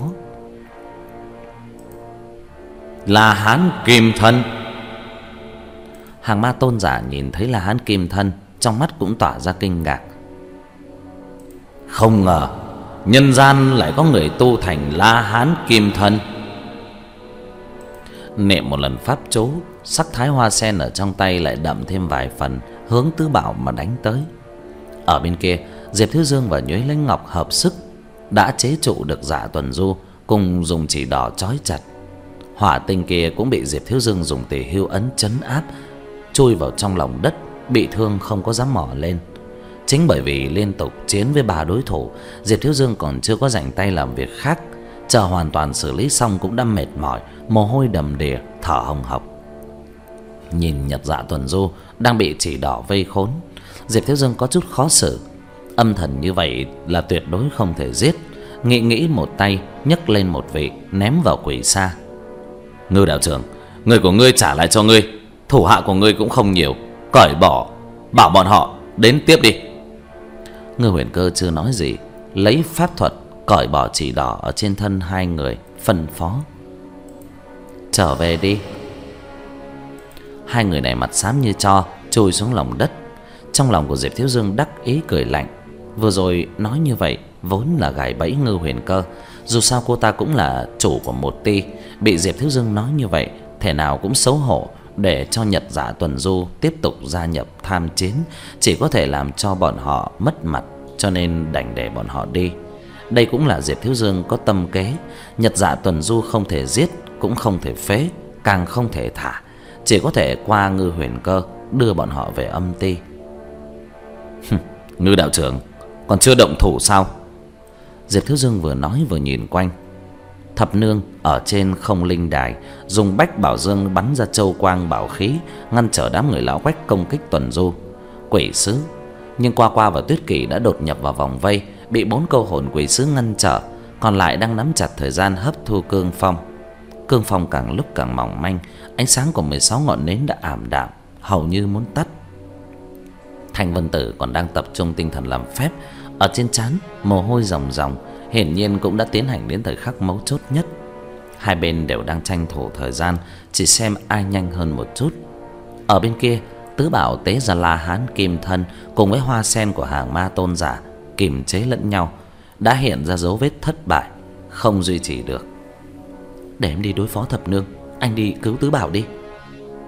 La Hán Kim Thân. Hàng ma tôn giả nhìn thấy La Hán Kim Thân, trong mắt cũng tỏa ra kinh ngạc. Không ngờ nhân gian lại có người tu thành La Hán Kim Thân. Niệm một lần pháp chú, sắc thái hoa sen ở trong tay lại đậm thêm vài phần, hướng Tứ Bảo mà đánh tới. Ở bên kia, Diệp Thiếu Dương và Nhuế Lãnh Ngọc hợp sức đã chế trụ được Dạ Tuần Du, cùng dùng chỉ đỏ trói chặt. Hỏa tinh kia cũng bị Diệp Thiếu Dương dùng Tỳ Hưu ấn trấn áp, chui vào trong lòng đất, bị thương không có dám mò lên. Chính bởi vì liên tục chiến với ba đối thủ, Diệp Thiếu Dương còn chưa có rảnh tay làm việc khác, chờ hoàn toàn xử lý xong cũng đã mệt mỏi, mồ hôi đầm đìa, thở hồng hộc. Nhìn Nhật Dạ Tuần Du đang bị chỉ đỏ vây khốn, Diệp Thiếu Dương có chút khó xử. Âm thần như vậy là tuyệt đối không thể giết. Nghĩ nghĩ một tay nhấc lên một vị ném vào quỷ xa. Ngư đạo trưởng, người của ngươi trả lại cho ngươi, thủ hạ của ngươi cũng không nhiều, cởi bỏ, bảo bọn họ đến tiếp đi. Ngư Huyền Cơ chưa nói gì, lấy pháp thuật cởi bỏ chỉ đỏ ở trên thân hai người, phân phó: Trở về đi. Hai người này mặt xám như tro, chui xuống lòng đất. Trong lòng của Diệp Thiếu Dương đắc ý cười lạnh. Vừa rồi nói như vậy vốn là gài bẫy Ngư Huyền Cơ. Dù sao cô ta cũng là chủ của một ty, bị Diệp Thiếu Dương nói như vậy, thể nào cũng xấu hổ. Để cho Nhật Dạ Tuần Du tiếp tục gia nhập tham chiến, chỉ có thể làm cho bọn họ mất mặt, cho nên đành để bọn họ đi. Đây cũng là Diệp Thiếu Dương có tâm kế. Nhật Dạ Tuần Du không thể giết, cũng không thể phế, càng không thể thả, chỉ có thể qua Ngư Huyền Cơ đưa bọn họ về âm ty. Ngư đạo trưởng, còn chưa động thủ sao? Diệp Thiếu Dương vừa nói vừa nhìn quanh. Thập nương ở trên không linh đài dùng bách bảo dương bắn ra châu quang bảo khí, ngăn trở đám người lão quách công kích Tuần Du. Quỷ sứ, nhưng Qua Qua và Tuyết Kỳ đã đột nhập vào vòng vây, bị bốn câu hồn quỷ sứ ngăn trở, còn lại đang nắm chặt thời gian hấp thu cương phong. Cương phong càng lúc càng mỏng manh, ánh sáng của mười sáu ngọn nến đã ảm đạm, hầu như muốn tắt. Thanh Vân Tử còn đang tập trung tinh thần làm phép, ở trên trán mồ hôi ròng ròng, hiển nhiên cũng đã tiến hành đến thời khắc mấu chốt nhất. Hai bên đều đang tranh thủ thời gian, chỉ xem ai nhanh hơn một chút. Ở bên kia, Tứ Bảo tế ra La Hán Kim Thân cùng với hoa sen của hàng ma tôn giả kiềm chế lẫn nhau, đã hiện ra dấu vết thất bại, không duy trì được. Để em đi đối phó Thập nương, anh đi cứu Tứ Bảo đi.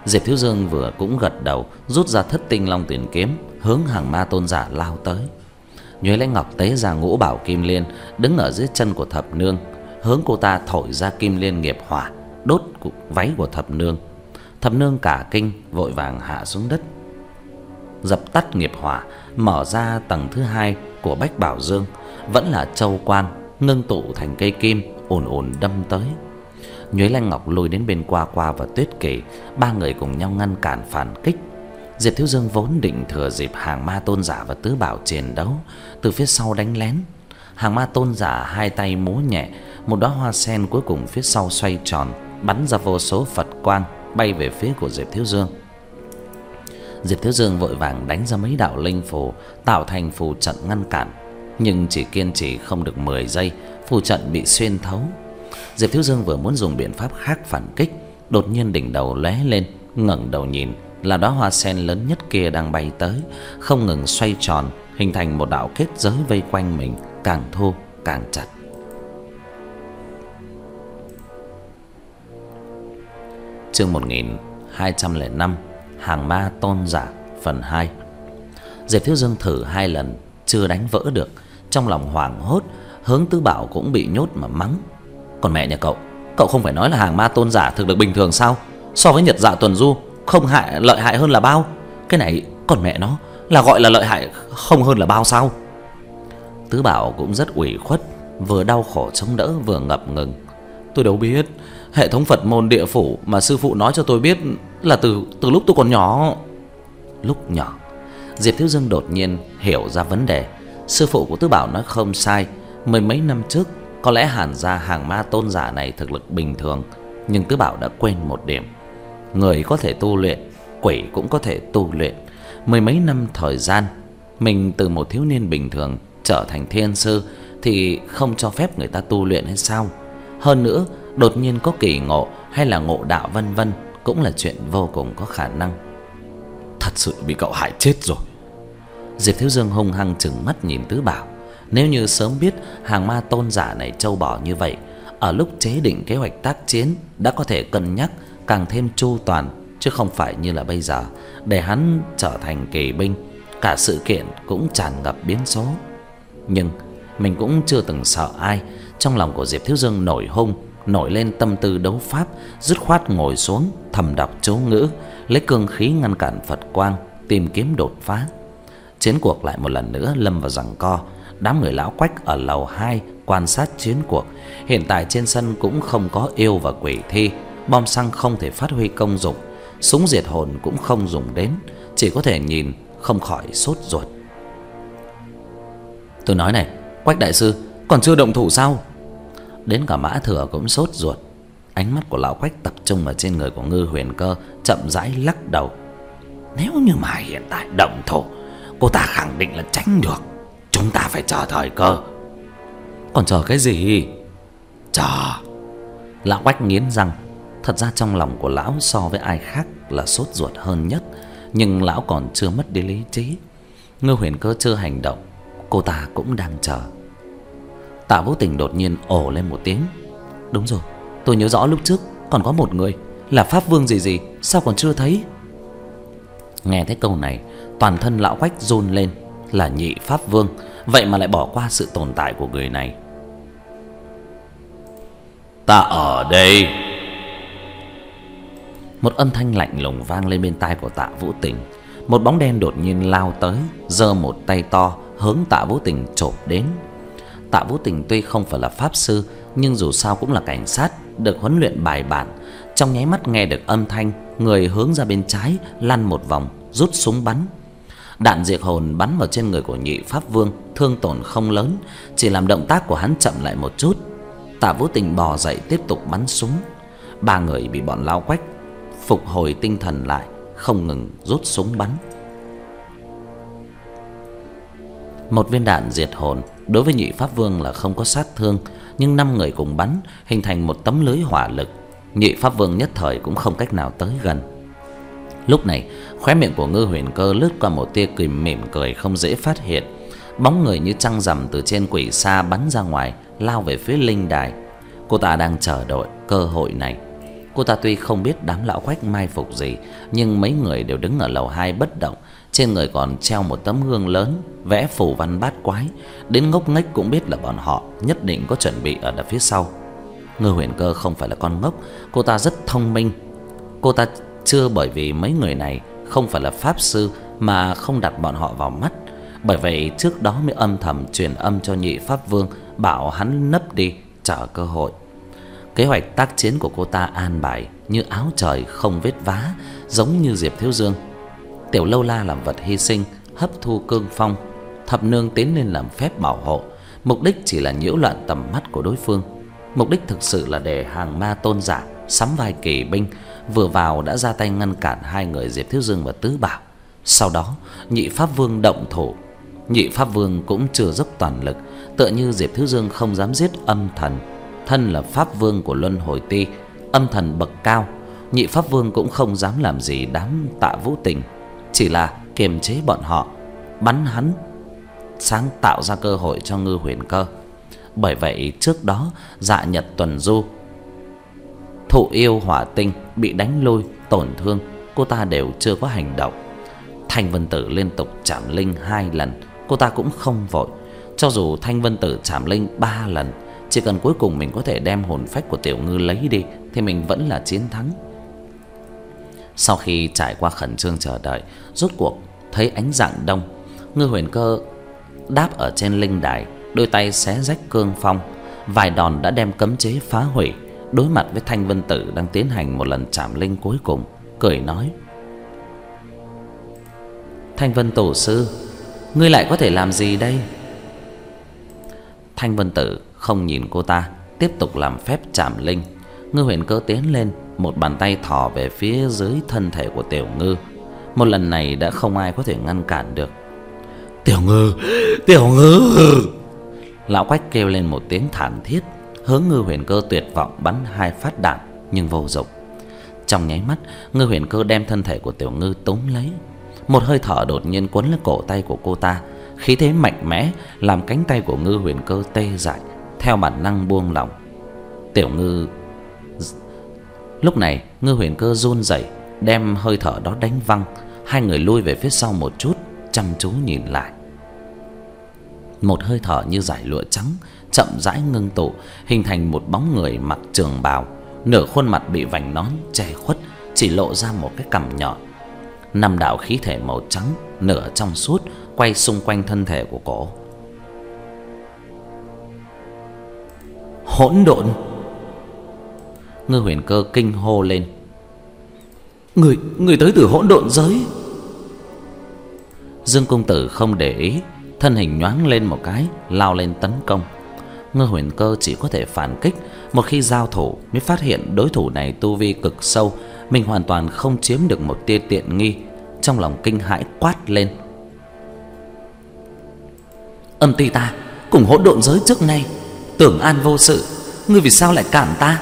Diệp Thiếu Dương vừa cũng gật đầu, rút ra Thất Tinh Long Tuyển kiếm, hướng hàng ma tôn giả lao tới. Nhuế Lãnh Ngọc tế ra ngũ bảo kim liên, đứng ở dưới chân của thập nương, hướng cô ta thổi ra kim liên nghiệp hỏa, đốt váy của thập nương. Thập nương cả kinh, vội vàng hạ xuống đất, dập tắt nghiệp hỏa, mở ra tầng thứ hai của Bách Bảo Dương, vẫn là châu quan ngưng tụ thành cây kim, ồn ồn đâm tới. Nhuế Lãnh Ngọc lùi đến bên Qua Qua và Tuyết Kỳ, ba người cùng nhau ngăn cản phản kích. Diệp Thiếu Dương vốn định thừa dịp hàng ma tôn giả và tứ bảo chiến đấu, từ phía sau đánh lén. Hàng ma tôn giả hai tay múa nhẹ, một đóa hoa sen cuối cùng phía sau xoay tròn, bắn ra vô số Phật quang bay về phía của Diệp Thiếu Dương. Diệp Thiếu Dương vội vàng đánh ra mấy đạo linh phù, tạo thành phù trận ngăn cản, nhưng chỉ kiên trì không được mười giây, phù trận bị xuyên thấu. Diệp Thiếu Dương vừa muốn dùng biện pháp khác phản kích, đột nhiên đỉnh đầu lóe lên, ngẩng đầu nhìn, là đóa hoa sen lớn nhất kia đang bay tới, không ngừng xoay tròn, hình thành một đạo kết giới vây quanh mình, càng thu càng chặt. Chương một nghìn hai trăm lẻ năm, hàng ma tôn giả phần hai. Diệp Thiếu Dương thử hai lần chưa đánh vỡ được, trong lòng hoảng hốt, hướng tứ bảo cũng bị nhốt mà mắng: còn mẹ nhà cậu, cậu không phải nói là hàng ma tôn giả thực lực bình thường sao? So với Nhật Dạ Tuần Du, không hại lợi hại hơn là bao? Cái này còn mẹ nó là gọi là lợi hại không hơn là bao sao? Tứ bảo cũng rất ủy khuất, vừa đau khổ chống đỡ vừa ngập ngừng: tôi đâu biết, hệ thống Phật môn địa phủ mà sư phụ nói cho tôi biết là từ từ lúc tôi còn nhỏ. Lúc nhỏ, Diệp Thiếu Dương đột nhiên hiểu ra vấn đề. Sư phụ của tứ bảo nói không sai, mười mấy năm trước có lẽ hàn gia hàng ma tôn giả này thực lực bình thường, nhưng tứ bảo đã quên một điểm: người có thể tu luyện, quỷ cũng có thể tu luyện. Mười mấy năm thời gian, mình từ một thiếu niên bình thường trở thành thiên sư thì không cho phép người ta tu luyện hay sao? Hơn nữa, đột nhiên có kỳ ngộ hay là ngộ đạo vân vân cũng là chuyện vô cùng có khả năng. Thật sự bị cậu hại chết rồi. Diệp Thiếu Dương hung hăng trừng mắt nhìn tứ bảo. Nếu như sớm biết hàng ma tôn giả này trâu bò như vậy, ở lúc chế định kế hoạch tác chiến đã có thể cân nhắc càng thêm chu toàn, chứ không phải như là bây giờ để hắn trở thành kỳ binh, cả sự kiện cũng tràn ngập biến số. Nhưng mình cũng chưa từng sợ ai. Trong lòng của Diệp Thiếu Dương nổi hung, nổi lên tâm tư đấu pháp, dứt khoát ngồi xuống thầm đọc chú ngữ, lấy cương khí ngăn cản Phật quang, tìm kiếm đột phá. Chiến cuộc lại một lần nữa lâm vào giằng co. Đám người lão Quách ở lầu hai quan sát chiến cuộc. Hiện tại trên sân cũng không có yêu và quỷ thi, bom xăng không thể phát huy công dụng, súng diệt hồn cũng không dùng đến, chỉ có thể nhìn không khỏi sốt ruột. Tôi nói này, Quách đại sư, còn chưa động thủ sao? Đến cả Mã Thừa cũng sốt ruột. Ánh mắt của lão Quách tập trung vào trên người của Ngư Huyền Cơ, chậm rãi lắc đầu: nếu như mà hiện tại động thủ, cô ta khẳng định là tránh được. Chúng ta phải chờ thời cơ. Còn chờ cái gì? Chờ. Lão Quách nghiến răng. Thật ra trong lòng của lão so với ai khác là sốt ruột hơn nhất, nhưng lão còn chưa mất đi lý trí. Ngư Huyền Cơ chưa hành động, cô ta cũng đang chờ. Tạ Vũ Tình đột nhiên ồ lên một tiếng: đúng rồi, tôi nhớ rõ lúc trước còn có một người là Pháp Vương gì gì, sao còn chưa thấy? Nghe thấy câu này, toàn thân lão Quách run lên. Là Nhị Pháp Vương, vậy mà lại bỏ qua sự tồn tại của người này. Ta ở đây. Một âm thanh lạnh lùng vang lên bên tai của Tạ Vũ Tình. Một bóng đen đột nhiên lao tới, giơ một tay to hướng Tạ Vũ Tình chộp đến. Tạ Vũ Tình tuy không phải là pháp sư, nhưng dù sao cũng là cảnh sát, được huấn luyện bài bản. Trong nháy mắt nghe được âm thanh, người hướng ra bên trái lăn một vòng, rút súng bắn. Đạn diệt hồn bắn vào trên người của Nhị Pháp Vương, thương tổn không lớn, chỉ làm động tác của hắn chậm lại một chút. Tạ Vũ Tình bò dậy tiếp tục bắn súng. Ba người bị bọn lão Quách phục hồi tinh thần lại, không ngừng rút súng bắn. Một viên đạn diệt hồn đối với Nhị Pháp Vương là không có sát thương, nhưng năm người cùng bắn hình thành một tấm lưới hỏa lực. Nhị Pháp Vương nhất thời cũng không cách nào tới gần. Lúc này, khóe miệng của Ngư Huyền Cơ lướt qua một tia cười mỉm cười không dễ phát hiện. Bóng người như trăng rằm từ trên quỷ xa bắn ra ngoài, lao về phía linh đài. Cô ta đang chờ đợi cơ hội này. Cô ta tuy không biết đám lão quách mai phục gì, nhưng mấy người đều đứng ở lầu hai bất động. Trên người còn treo một tấm gương lớn vẽ phù văn bát quái. Đến ngốc nghếch cũng biết là bọn họ nhất định có chuẩn bị ở đằng phía sau. Ngư Huyền Cơ không phải là con ngốc, cô ta rất thông minh. Cô ta chưa bởi vì mấy người này không phải là pháp sư mà không đặt bọn họ vào mắt. Bởi vậy trước đó mới âm thầm truyền âm cho nhị pháp vương, bảo hắn nấp đi chờ cơ hội. Kế hoạch tác chiến của cô ta an bài như áo trời không vết vá, giống như Diệp Thiếu Dương. Tiểu Lâu La làm vật hy sinh, hấp thu cương phong. Thập nương tiến lên làm phép bảo hộ, mục đích chỉ là nhiễu loạn tầm mắt của đối phương. Mục đích thực sự là để Hàng Ma Tôn giả sắm vai kỳ binh, vừa vào đã ra tay ngăn cản hai người Diệp Thiếu Dương và Tứ Bảo. Sau đó nhị pháp vương động thủ. Nhị pháp vương cũng chưa dốc toàn lực, tựa như Diệp Thiếu Dương không dám giết âm thần. Thân là pháp vương của Luân Hồi Ti, âm thần bậc cao, nhị pháp vương cũng không dám làm gì đám Tạ Vũ Tình, chỉ là kiềm chế bọn họ, bắn hắn, sáng tạo ra cơ hội cho Ngư Huyền Cơ. Bởi vậy trước đó Dạ Nhật Tuần Du, Thụ Yêu Hỏa Tinh bị đánh lôi tổn thương, cô ta đều chưa có hành động. Thanh Vân Tử liên tục chạm linh hai lần, cô ta cũng không vội. Cho dù Thanh Vân Tử chạm linh ba lần, chỉ cần cuối cùng mình có thể đem hồn phách của Tiểu Ngư lấy đi thì mình vẫn là chiến thắng. Sau khi trải qua khẩn trương chờ đợi, rốt cuộc thấy ánh rạng đông. Ngư Huyền Cơ đáp ở trên linh đài, đôi tay xé rách cương phong, vài đòn đã đem cấm chế phá hủy. Đối mặt với Thanh Vân Tử đang tiến hành một lần chạm linh cuối cùng, cười nói: Thanh Vân Tổ sư, ngươi lại có thể làm gì đây? Thanh Vân Tử không nhìn cô ta, tiếp tục làm phép chạm linh. Ngư Huyền Cơ tiến lên, một bàn tay thò về phía dưới thân thể của Tiểu Ngư. Một lần này đã không ai có thể ngăn cản được. Tiểu Ngư, Tiểu Ngư! Lão Quách kêu lên một tiếng thảm thiết, hướng Ngư Huyền Cơ tuyệt vọng bắn hai phát đạn nhưng vô dụng. Trong nháy mắt, Ngư Huyền Cơ đem thân thể của Tiểu Ngư túm lấy. Một hơi thở đột nhiên quấn lấy cổ tay của cô ta, khí thế mạnh mẽ làm cánh tay của Ngư Huyền Cơ tê dại, theo bản năng buông lỏng. Tiểu Ngư lúc này Ngư Huyền Cơ run rẩy, đem hơi thở đó đánh văng. Hai người lui về phía sau một chút, chăm chú nhìn lại. Một hơi thở như dải lụa trắng chậm rãi ngưng tụ, hình thành một bóng người mặc trường bào, nửa khuôn mặt bị vành nón che khuất, chỉ lộ ra một cái cằm nhọn. Năm đạo khí thể màu trắng nửa trong suốt quay xung quanh thân thể của cổ. Hỗn độn! Ngư Huyền Cơ kinh hô lên: Người, người tới từ hỗn độn giới! Dương công tử không để ý, thân hình nhoáng lên một cái, lao lên tấn công. Ngư Huyền Cơ chỉ có thể phản kích. Một khi giao thủ mới phát hiện đối thủ này tu vi cực sâu, mình hoàn toàn không chiếm được một tia tiện nghi. Trong lòng kinh hãi quát lên: Âm ty ta cùng hỗn độn giới trước nay tưởng an vô sự, ngươi vì sao lại cản ta?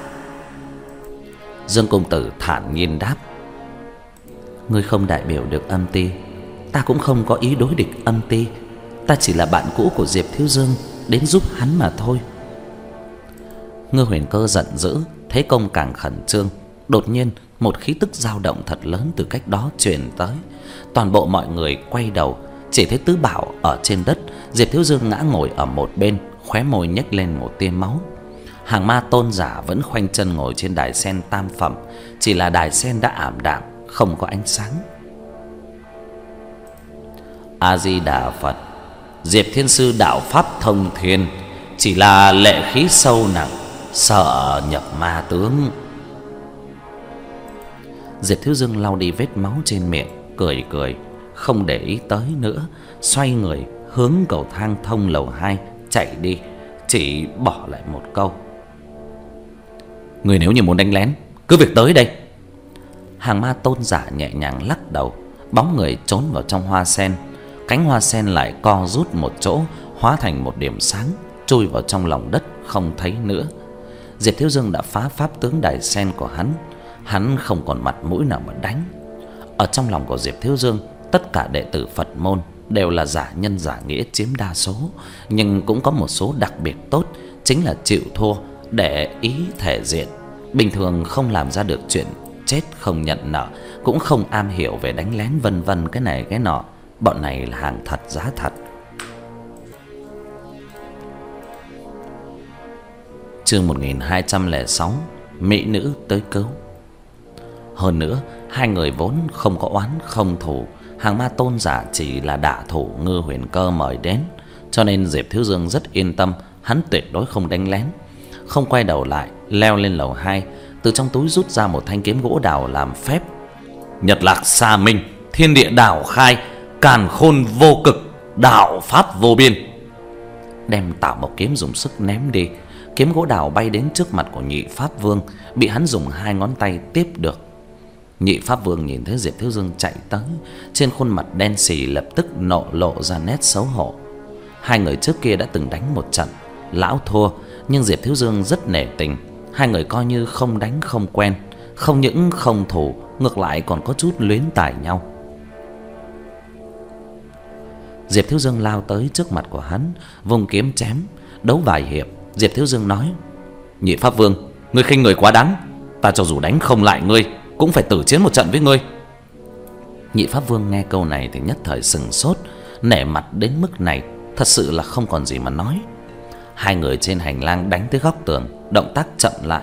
Dương công tử thản nhiên đáp: Ngươi không đại biểu được âm ty, ta cũng không có ý đối địch âm ty. Ta chỉ là bạn cũ của Diệp Thiếu Dương, đến giúp hắn mà thôi. Ngư Huyền Cơ giận dữ, thế công càng khẩn trương. Đột nhiên một khí tức dao động thật lớn từ cách đó truyền tới. Toàn bộ mọi người quay đầu, chỉ thấy Tứ Bảo ở trên đất, Diệp Thiếu Dương ngã ngồi ở một bên, khóe môi nhếch lên một tia máu. Hàng Ma Tôn giả vẫn khoanh chân ngồi trên đài sen tam phẩm, chỉ là đài sen đã ảm đạm, không có ánh sáng. A Di Đà Phật. Diệp Thiên Sư đạo pháp thông thiên, chỉ là lệ khí sâu nặng, sợ nhập ma tướng. Diệp Thiếu Dương lau đi vết máu trên miệng, cười cười, không để ý tới nữa, xoay người hướng cầu thang thông lầu hai chạy đi, chỉ bỏ lại một câu: Người nếu như muốn đánh lén, cứ việc tới đây. Hàng Ma Tôn giả nhẹ nhàng lắc đầu, bóng người trốn vào trong hoa sen. Cánh hoa sen lại co rút một chỗ, hóa thành một điểm sáng, chui vào trong lòng đất không thấy nữa. Diệp Thiếu Dương đã phá pháp tướng đài sen của hắn, hắn không còn mặt mũi nào mà đánh. Ở trong lòng của Diệp Thiếu Dương, tất cả đệ tử Phật môn đều là giả nhân giả nghĩa chiếm đa số, nhưng cũng có một số đặc biệt tốt, chính là chịu thua để ý thể diện, bình thường không làm ra được chuyện chết không nhận nợ, cũng không am hiểu về đánh lén vân vân cái này cái nọ. Bọn này là hàng thật giá thật. Chương một nghìn hai trăm lẻ sáu, mỹ nữ tới cứu. Hơn nữa, hai người vốn không có oán không thù, hàng ma tôn giả chỉ là đả thủ Ngư Huyền Cơ mời đến, cho nên Diệp Thiếu Dương rất yên tâm, hắn tuyệt đối không đánh lén. Không quay đầu lại, leo lên lầu hai, từ trong túi rút ra một thanh kiếm gỗ đào làm phép. Nhật lạc xa minh, thiên địa đảo khai, càn khôn vô cực, đạo pháp vô biên. Đem Tảo Mộc kiếm dùng sức ném đi. Kiếm gỗ đào bay đến trước mặt của Nhị Pháp Vương, bị hắn dùng hai ngón tay tiếp được. Nhị Pháp Vương nhìn thấy Diệp Thiếu Dương chạy tới, trên khuôn mặt đen sì lập tức nộ lộ ra nét xấu hổ. Hai người trước kia đã từng đánh một trận, lão thua, nhưng Diệp Thiếu Dương rất nể tình. Hai người coi như không đánh không quen, không những không thù, ngược lại còn có chút luyến tài nhau. Diệp Thiếu Dương lao tới trước mặt của hắn, vung kiếm chém. Đấu vài hiệp, Diệp Thiếu Dương nói: Nhị Pháp Vương, ngươi khinh người quá đáng, ta cho dù đánh không lại ngươi cũng phải tử chiến một trận với ngươi. Nhị Pháp Vương nghe câu này thì nhất thời sừng sốt, nể mặt đến mức này thật sự là không còn gì mà nói. Hai người trên hành lang đánh tới góc tường, động tác chậm lại.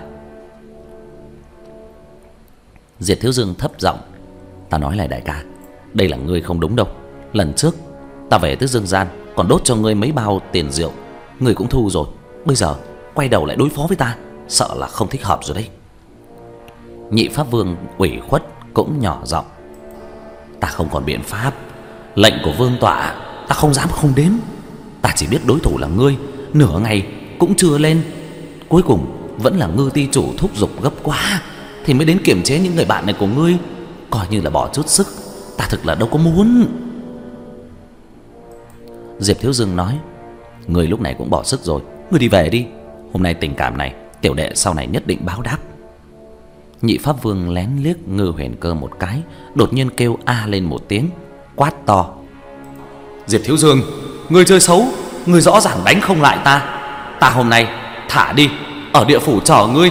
Diệp Thiếu Dương thấp giọng: Ta nói lại đại ca, đây là ngươi không đúng đâu. Lần trước ta về tới Dương Gian còn đốt cho ngươi mấy bao tiền rượu, ngươi cũng thu rồi. Bây giờ quay đầu lại đối phó với ta, sợ là không thích hợp rồi đấy. Nhị Pháp Vương ủy khuất cũng nhỏ giọng: Ta không còn biện pháp, lệnh của vương tọa ta không dám không đến. Ta chỉ biết đối thủ là ngươi, nửa ngày cũng chưa lên, cuối cùng vẫn là Ngư ty chủ thúc giục gấp quá thì mới đến kiềm chế những người bạn này của ngươi, coi như là bỏ chút sức. Ta thực là đâu có muốn. Diệp Thiếu Dương nói: Ngươi lúc này cũng bỏ sức rồi, ngươi đi về đi. Hôm nay tình cảm này tiểu đệ sau này nhất định báo đáp. Nhị Pháp Vương lén liếc Ngư Huyền Cơ một cái, đột nhiên kêu a lên một tiếng, quát to: Diệp Thiếu Dương, ngươi chơi xấu, ngươi rõ ràng đánh không lại ta. Ta hôm nay thả đi, ở địa phủ chờ ngươi.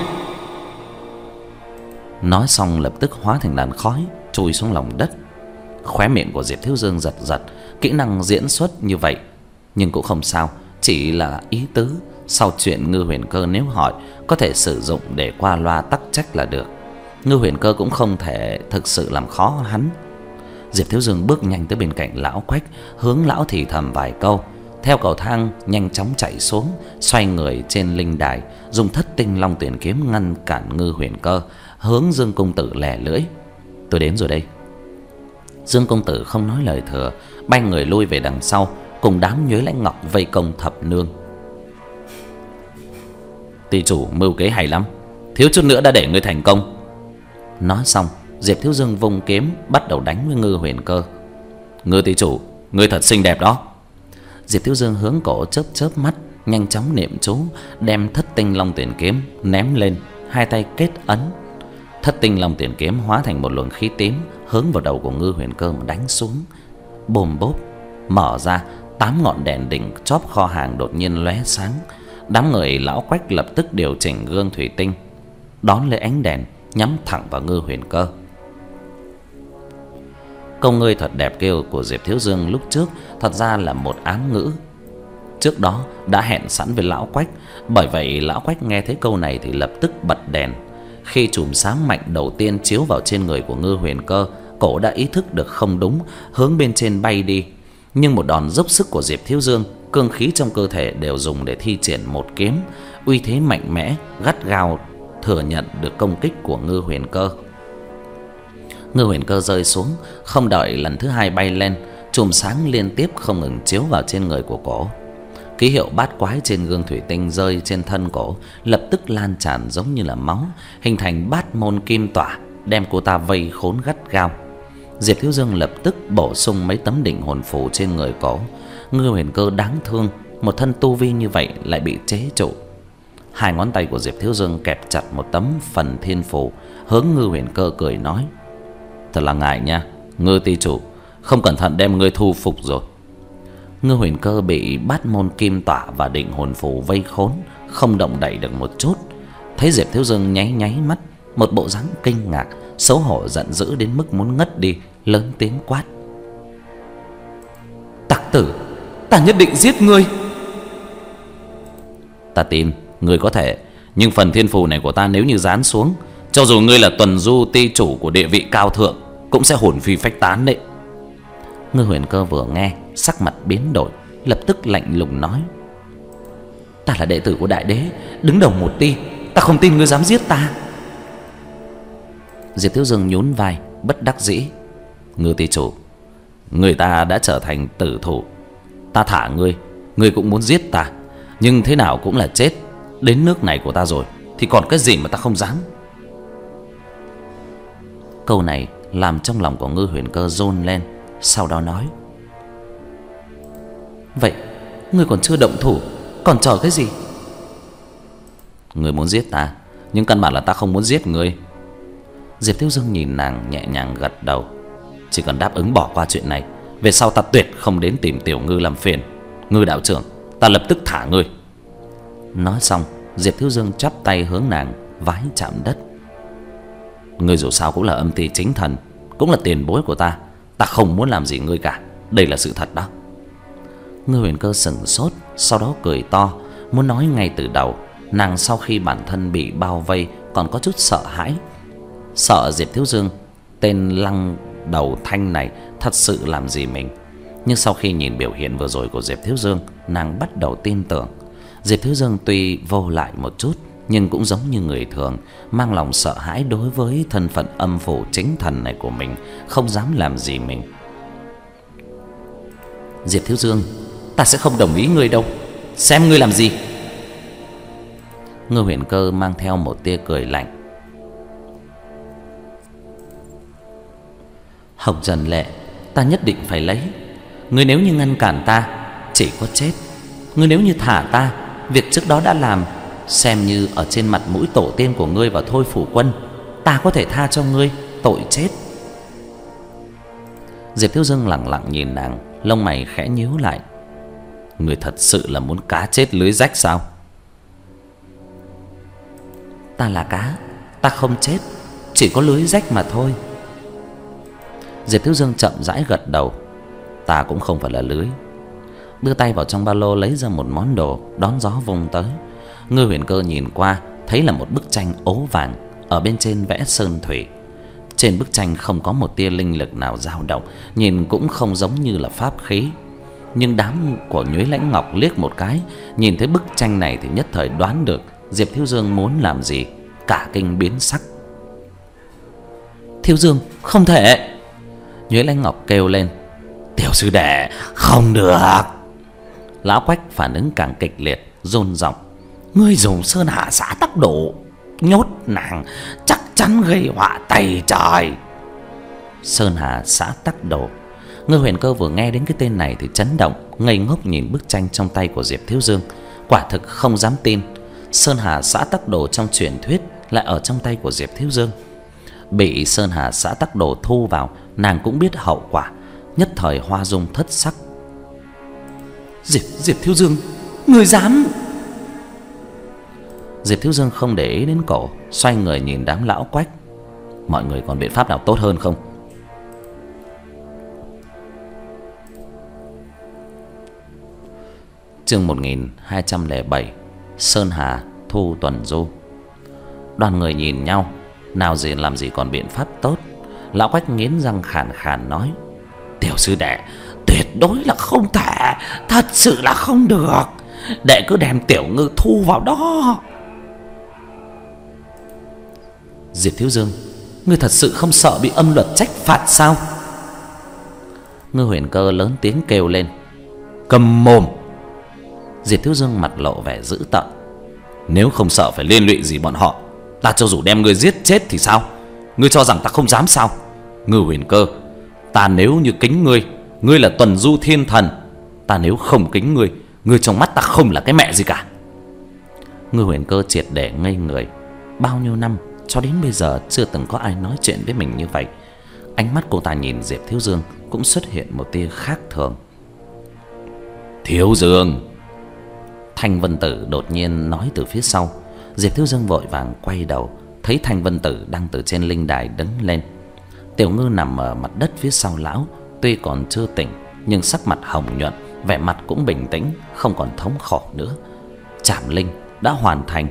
Nói xong lập tức hóa thành làn khói chui xuống lòng đất. Khóe miệng của Diệp Thiếu Dương giật giật, kỹ năng diễn xuất như vậy nhưng cũng không sao, chỉ là ý tứ sau chuyện Ngư Huyền Cơ nếu hỏi có thể sử dụng để qua loa tắc trách là được. Ngư Huyền Cơ cũng không thể thực sự làm khó hắn. Diệp Thiếu Dương bước nhanh tới bên cạnh lão Quách, hướng lão thì thầm vài câu, theo cầu thang nhanh chóng chạy xuống, xoay người trên linh đài, dùng Thất Tinh Long Tuyển kiếm ngăn cản Ngư Huyền Cơ, hướng Dương công tử lẻ lưỡi: Tôi đến rồi đây. Dương công tử không nói lời thừa, bay người lui về đằng sau, cùng đám Nhuế Lãnh Ngọc vây công Thập Nương. Ty chủ mưu kế hay lắm, thiếu chút nữa đã để ngươi thành công. Nói xong, Diệp Thiếu Dương vung kiếm bắt đầu đánh với Ngư Huyền Cơ. Ngư ty chủ, ngươi thật xinh đẹp đó. Diệp Thiếu Dương hướng cổ chớp chớp mắt, nhanh chóng niệm chú, đem Thất Tinh Long Tuyển kiếm ném lên, hai tay kết ấn. Thất Tinh Long Tuyển kiếm hóa thành một luồng khí tím, hướng vào đầu của Ngư Huyền Cơ mà đánh xuống. Bồm bốp, mở ra, tám ngọn đèn đỉnh chóp kho hàng đột nhiên lóe sáng. Đám người lão Quách lập tức điều chỉnh gương thủy tinh, đón lấy ánh đèn, nhắm thẳng vào Ngư Huyền Cơ. Câu ngươi thật đẹp kêu của Diệp Thiếu Dương lúc trước thật ra là một ám ngữ, trước đó đã hẹn sẵn với lão Quách. Bởi vậy lão Quách nghe thấy câu này thì lập tức bật đèn. Khi chùm sáng mạnh đầu tiên chiếu vào trên người của Ngư Huyền Cơ, cổ đã ý thức được không đúng, hướng bên trên bay đi. Nhưng một đòn dốc sức của Diệp Thiếu Dương, cương khí trong cơ thể đều dùng để thi triển một kiếm, uy thế mạnh mẽ, gắt gao thừa nhận được công kích của Ngư Huyền Cơ. Ngư Huyền Cơ rơi xuống, không đợi lần thứ hai bay lên, chùm sáng liên tiếp không ngừng chiếu vào trên người của cổ. Ký hiệu bát quái trên gương thủy tinh rơi trên thân cổ, lập tức lan tràn giống như là máu, hình thành bát môn kim tỏa, đem cô ta vây khốn gắt gao. Diệp Thiếu Dương lập tức bổ sung mấy tấm định hồn phù trên người cổ. Ngư Huyền Cơ đáng thương, một thân tu vi như vậy lại bị chế trụ. Hai ngón tay của Diệp Thiếu Dương kẹp chặt một tấm phần thiên phù, hướng Ngư Huyền Cơ cười nói: Thật là ngại nha, Ngư ty chủ, không cẩn thận đem ngươi thu phục rồi. Ngư Huyền Cơ bị bát môn kim tỏa và định hồn phù vây khốn, không động đậy được một chút. Thấy Diệp Thiếu Dương nháy nháy mắt, một bộ dáng kinh ngạc, xấu hổ giận dữ đến mức muốn ngất đi, lớn tiếng quát: "Tặc tử, ta nhất định giết ngươi!" "Ta tin ngươi có thể, nhưng phần thiên phù này của ta nếu như giáng xuống, cho dù ngươi là tuần du ti chủ của địa vị cao thượng, cũng sẽ hồn phi phách tán đấy." Ngư Huyền Cơ vừa nghe, sắc mặt biến đổi, lập tức lạnh lùng nói: "Ta là đệ tử của đại đế, đứng đầu một ti, ta không tin ngươi dám giết ta." Diệp Thiếu Dương nhún vai, bất đắc dĩ: "Ngư ti chủ, người ta đã trở thành tử thủ, ta thả ngươi, ngươi cũng muốn giết ta, nhưng thế nào cũng là chết. Đến nước này của ta rồi thì còn cái gì mà ta không dám." Câu này làm trong lòng của Ngư Huyền Cơ rôn lên, sau đó nói: "Vậy ngươi còn chưa động thủ, còn chờ cái gì?" "Ngươi muốn giết ta, nhưng căn bản là ta không muốn giết ngươi." Diệp Thiếu Dương nhìn nàng nhẹ nhàng gật đầu: "Chỉ cần đáp ứng bỏ qua chuyện này, về sau ta tuyệt không đến tìm Tiểu Ngư làm phiền. Ngư đạo trưởng, ta lập tức thả ngươi." Nói xong, Diệp Thiếu Dương chắp tay hướng nàng vái chạm đất: "Ngươi dù sao cũng là âm ty chính thần, cũng là tiền bối của ta, ta không muốn làm gì ngươi cả, đây là sự thật đó." Ngư Huyền Cơ sững sốt, sau đó cười to, muốn nói ngay từ đầu. Nàng sau khi bản thân bị bao vây còn có chút sợ hãi, sợ Diệp Thiếu Dương, tên lăng đầu thanh này, thật sự làm gì mình. Nhưng sau khi nhìn biểu hiện vừa rồi của Diệp Thiếu Dương, nàng bắt đầu tin tưởng. Diệp Thiếu Dương tuy vô lại một chút, nhưng cũng giống như người thường, mang lòng sợ hãi đối với thân phận âm phủ chính thần này của mình, không dám làm gì mình. "Diệp Thiếu Dương, ta sẽ không đồng ý ngươi đâu, xem ngươi làm gì." Ngư Huyền Cơ mang theo một tia cười lạnh: "Hồng Trần Lệ, ta nhất định phải lấy. Ngươi nếu như ngăn cản ta, chỉ có chết. Ngươi nếu như thả ta, việc trước đó đã làm, xem như ở trên mặt mũi tổ tiên của ngươi và Thôi Phủ Quân, ta có thể tha cho ngươi tội chết." Diệp Thiếu Dương lặng lặng nhìn nàng, lông mày khẽ nhíu lại: "Ngươi thật sự là muốn cá chết lưới rách sao?" "Ta là cá, ta không chết, chỉ có lưới rách mà thôi." Diệp Thiếu Dương chậm rãi gật đầu: "Ta cũng không phải là lưới." Đưa tay vào trong ba lô lấy ra một món đồ, đón gió vung tới. Ngư Huyền Cơ nhìn qua, thấy là một bức tranh ố vàng, ở bên trên vẽ sơn thủy. Trên bức tranh không có một tia linh lực nào dao động, nhìn cũng không giống như là pháp khí. Nhưng đám của Nhuế Lãnh Ngọc liếc một cái, nhìn thấy bức tranh này thì nhất thời đoán được Diệp Thiếu Dương muốn làm gì, cả kinh biến sắc. "Thiếu Dương, không thể!" Nhuế Lãnh Ngọc kêu lên: "Tiểu sư đệ, không được!" Lão Quách phản ứng càng kịch liệt, run giọng: "Ngươi dùng Sơn Hà Xã Tắc Đồ nhốt nàng, chắc chắn gây họa tày trời." Sơn Hà Xã Tắc Đồ. Ngư Huyền Cơ vừa nghe đến cái tên này thì chấn động, ngây ngốc nhìn bức tranh trong tay của Diệp Thiếu Dương, quả thực không dám tin Sơn Hà Xã Tắc Đồ trong truyền thuyết lại ở trong tay của Diệp Thiếu Dương. Bị Sơn Hà Xã Tắc Đồ thu vào, nàng cũng biết hậu quả, nhất thời hoa dung thất sắc. Diệp Diệp Thiếu Dương, ngươi dám!" Diệp Thiếu Dương không để ý đến cổ, xoay người nhìn đám lão Quách: "Mọi người còn biện pháp nào tốt hơn không?" Chương một nghìn hai trăm lẻ bảy. Sơn Hà thu tuần du. Đoàn người nhìn nhau, nào gì làm gì còn biện pháp tốt. Lão Quách nghiến răng khàn khàn nói: "Tiểu sư đệ, tuyệt đối là không thể, thật sự là không được. Đệ cứ đem Tiểu Ngư thu vào đó." "Diệp Thiếu Dương, ngươi thật sự không sợ bị âm luật trách phạt sao?" Ngư Huyền Cơ lớn tiếng kêu lên: "Cầm mồm!" Diệp Thiếu Dương mặt lộ vẻ dữ tợn: "Nếu không sợ phải liên lụy gì bọn họ, ta cho dù đem ngươi giết chết thì sao? Ngươi cho rằng ta không dám sao? Ngư Huyền Cơ, ta nếu như kính ngươi, ngươi là tuần du thiên thần. Ta nếu không kính ngươi, ngươi trong mắt ta không là cái mẹ gì cả." Ngư Huyền Cơ triệt để ngây người. Bao nhiêu năm cho đến bây giờ chưa từng có ai nói chuyện với mình như vậy. Ánh mắt cô ta nhìn Diệp Thiếu Dương cũng xuất hiện một tia khác thường. "Thiếu Dương!" Thanh Vân Tử đột nhiên nói từ phía sau. Diệp Thiếu Dương vội vàng quay đầu, thấy Thanh Vân Tử đang từ trên linh đài đứng lên. Tiểu Ngư nằm ở mặt đất phía sau lão, tuy còn chưa tỉnh nhưng sắc mặt hồng nhuận, vẻ mặt cũng bình tĩnh, không còn thống khổ nữa. Trảm linh đã hoàn thành.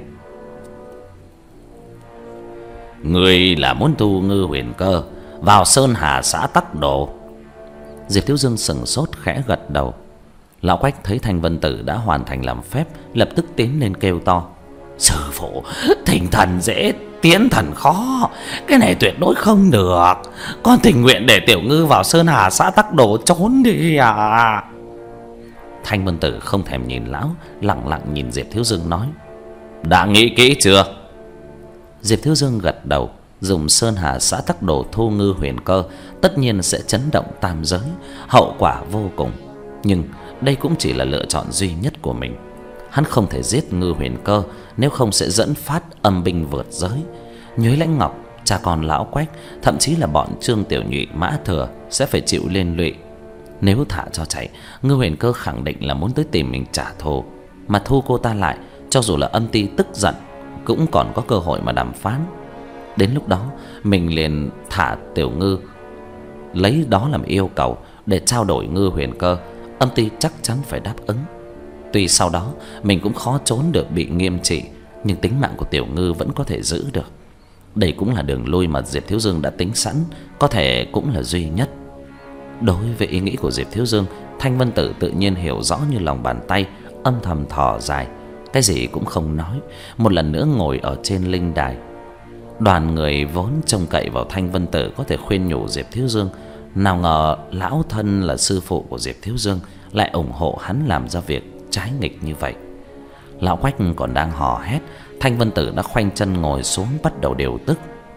Ngươi là muốn tu Ngư Huyền Cơ vào Sơn Hà xã Tắc Đồ? Diệp Thiếu Dương sững sốt khẽ gật đầu. Lão Quách thấy Thanh Vân Tử đã hoàn thành làm phép, lập tức tiến lên kêu to: Sư phụ, thỉnh thần dễ, tiến thần khó, cái này tuyệt đối không được. Con tình nguyện để Tiểu Ngư vào Sơn Hà xã Tắc Đồ trốn đi à. Thanh Vân Tử không thèm nhìn lão, lặng lặng nhìn Diệp Thiếu Dương nói: Đã nghĩ kỹ chưa? Diệp Thiếu Dương gật đầu. Dùng Sơn Hà xã Tắc Đồ thu Ngư Huyền Cơ tất nhiên sẽ chấn động tam giới, hậu quả vô cùng. Nhưng đây cũng chỉ là lựa chọn duy nhất của mình. Hắn không thể giết Ngư Huyền Cơ, nếu không sẽ dẫn phát âm binh vượt giới. Nhuế Lãnh Ngọc, cha con lão Quách, thậm chí là bọn Trương Tiểu Nhụy, Mã Thừa sẽ phải chịu liên lụy. Nếu thả cho chạy, Ngư Huyền Cơ khẳng định là muốn tới tìm mình trả thù. Mà thu cô ta lại, cho dù là Âm Ty tức giận cũng còn có cơ hội mà đàm phán. Đến lúc đó mình liền thả Tiểu Ngư, lấy đó làm yêu cầu để trao đổi Ngư Huyền Cơ. Âm Ty chắc chắn phải đáp ứng. Tuy sau đó mình cũng khó trốn được bị nghiêm trị, nhưng tính mạng của Tiểu Ngư vẫn có thể giữ được. Đây cũng là đường lui mà Diệp Thiếu Dương đã tính sẵn, có thể cũng là duy nhất. Đối với ý nghĩ của Diệp Thiếu Dương, Thanh Vân Tử tự nhiên hiểu rõ như lòng bàn tay, âm thầm thở dài, cái gì cũng không nói, một lần nữa ngồi ở trên linh đài. Đoàn người vốn trông cậy vào Thanh Vân Tử có thể khuyên nhủ Diệp Thiếu Dương, nào ngờ lão thân là sư phụ của Diệp Thiếu Dương lại ủng hộ hắn làm ra việc trái nghịch như vậy. Lão Quách còn đang hò hét, Thanh Vân Tử đã khoanh chân ngồi xuống bắt đầu điều tức.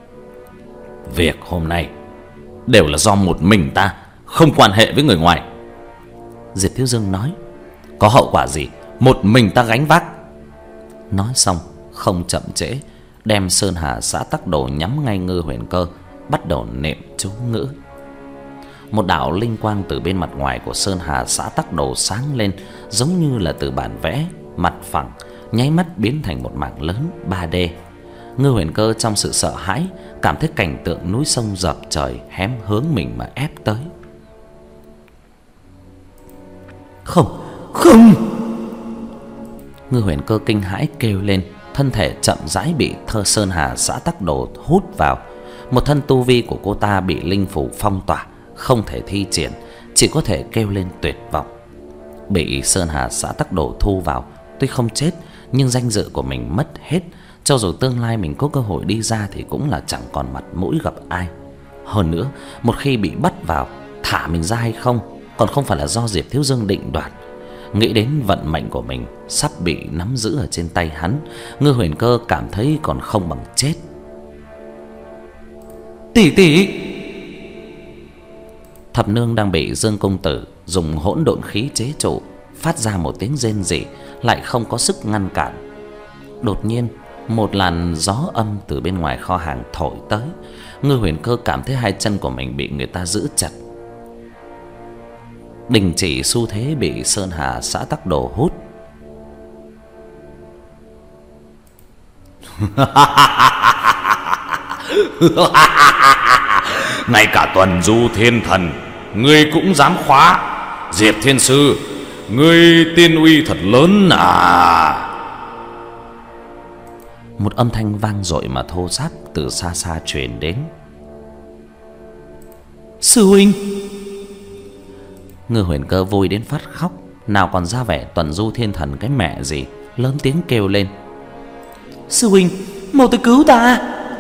Việc hôm nay đều là do một mình ta, không quan hệ với người ngoài. Diệp Thiếu Dương nói: Có hậu quả gì một mình ta gánh vác. Nói xong không chậm trễ, đem Sơn Hà xã Tắc Đồ nhắm ngay Ngư Huyền Cơ, bắt đầu niệm chú ngữ. Một đạo linh quang từ bên mặt ngoài của Sơn Hà xã Tắc Đồ sáng lên, giống như là từ bản vẽ, mặt phẳng, nháy mắt biến thành một mảng lớn ba D. Ngư Huyền Cơ trong sự sợ hãi, cảm thấy cảnh tượng núi sông dập trời hém hướng mình mà ép tới. Không, không! Ngư Huyền Cơ kinh hãi kêu lên, thân thể chậm rãi bị thơ Sơn Hà xã Tắc Đồ hút vào. Một thân tu vi của cô ta bị linh phủ phong tỏa, không thể thi triển, chỉ có thể kêu lên tuyệt vọng. Bị Sơn Hà xã Tắc Đồ thu vào, tuy không chết nhưng danh dự của mình mất hết. Cho dù tương lai mình có cơ hội đi ra thì cũng là chẳng còn mặt mũi gặp ai. Hơn nữa, một khi bị bắt vào, thả mình ra hay không còn không phải là do Diệp Thiếu Dương định đoạt. Nghĩ đến vận mệnh của mình sắp bị nắm giữ ở trên tay hắn, Ngư Huyền Cơ cảm thấy còn không bằng chết. Tỷ tỷ! Thập Nương đang bị Dương công tử dùng hỗn độn khí chế trụ, phát ra một tiếng rên rỉ, lại không có sức ngăn cản. Đột nhiên, một làn gió âm từ bên ngoài kho hàng thổi tới. Ngư Huyền Cơ cảm thấy hai chân của mình bị người ta giữ chặt, đình chỉ xu thế bị Sơn Hà xã Tắc Đồ hút. Ngay cả Tuần Du Thiên Thần ngươi cũng dám khóa. Diệp Thiên Sư, ngươi tiên uy thật lớn à. Một âm thanh vang dội mà thô ráp từ xa xa truyền đến. Sư huynh! Ngư Huyền Cơ vui đến phát khóc, nào còn ra vẻ Tuần Du Thiên Thần cái mẹ gì, lớn tiếng kêu lên: Sư huynh, mau tới cứu ta!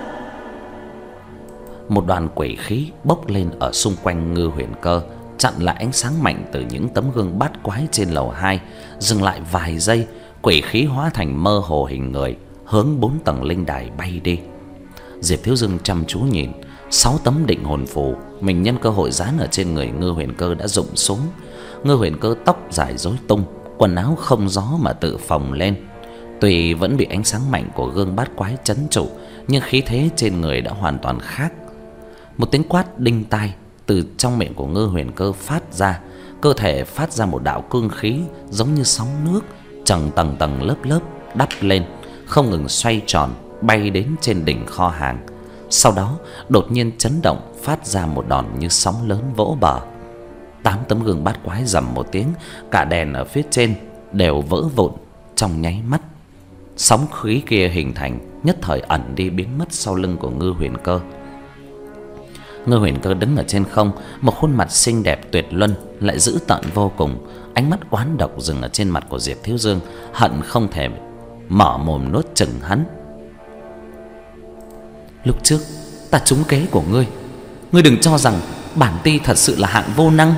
Một đoàn quỷ khí bốc lên ở xung quanh Ngư Huyền Cơ, chặn lại ánh sáng mạnh từ những tấm gương bát quái trên lầu hai. Dừng lại vài giây, quỷ khí hóa thành mơ hồ hình người, hướng bốn tầng linh đài bay đi. Diệp Thiếu Dương chăm chú nhìn, sáu tấm định hồn phù mình nhân cơ hội dán ở trên người Ngư Huyền Cơ đã rụng xuống. Ngư Huyền Cơ tóc dài rối tung, quần áo không gió mà tự phồng lên. Tuy vẫn bị ánh sáng mạnh của gương bát quái trấn trụ, nhưng khí thế trên người đã hoàn toàn khác. Một tiếng quát đinh tai từ trong miệng của Ngư Huyền Cơ phát ra, cơ thể phát ra một đạo cương khí giống như sóng nước, chằng tầng tầng lớp lớp đắp lên, không ngừng xoay tròn bay đến trên đỉnh kho hàng. Sau đó đột nhiên chấn động, phát ra một đòn như sóng lớn vỗ bờ. Tám tấm gương bát quái rầm một tiếng, cả đèn ở phía trên đều vỡ vụn trong nháy mắt. Sóng khí kia hình thành, nhất thời ẩn đi biến mất sau lưng của Ngư Huyền Cơ. Ngư Huyền Cơ đứng ở trên không, một khuôn mặt xinh đẹp tuyệt luân lại dữ tợn vô cùng, ánh mắt oán độc dừng ở trên mặt của Diệp Thiếu Dương, hận không thể mở mồm nuốt chửng hắn. Lúc trước ta trúng kế của ngươi, ngươi đừng cho rằng bản ti thật sự là hạng vô năng.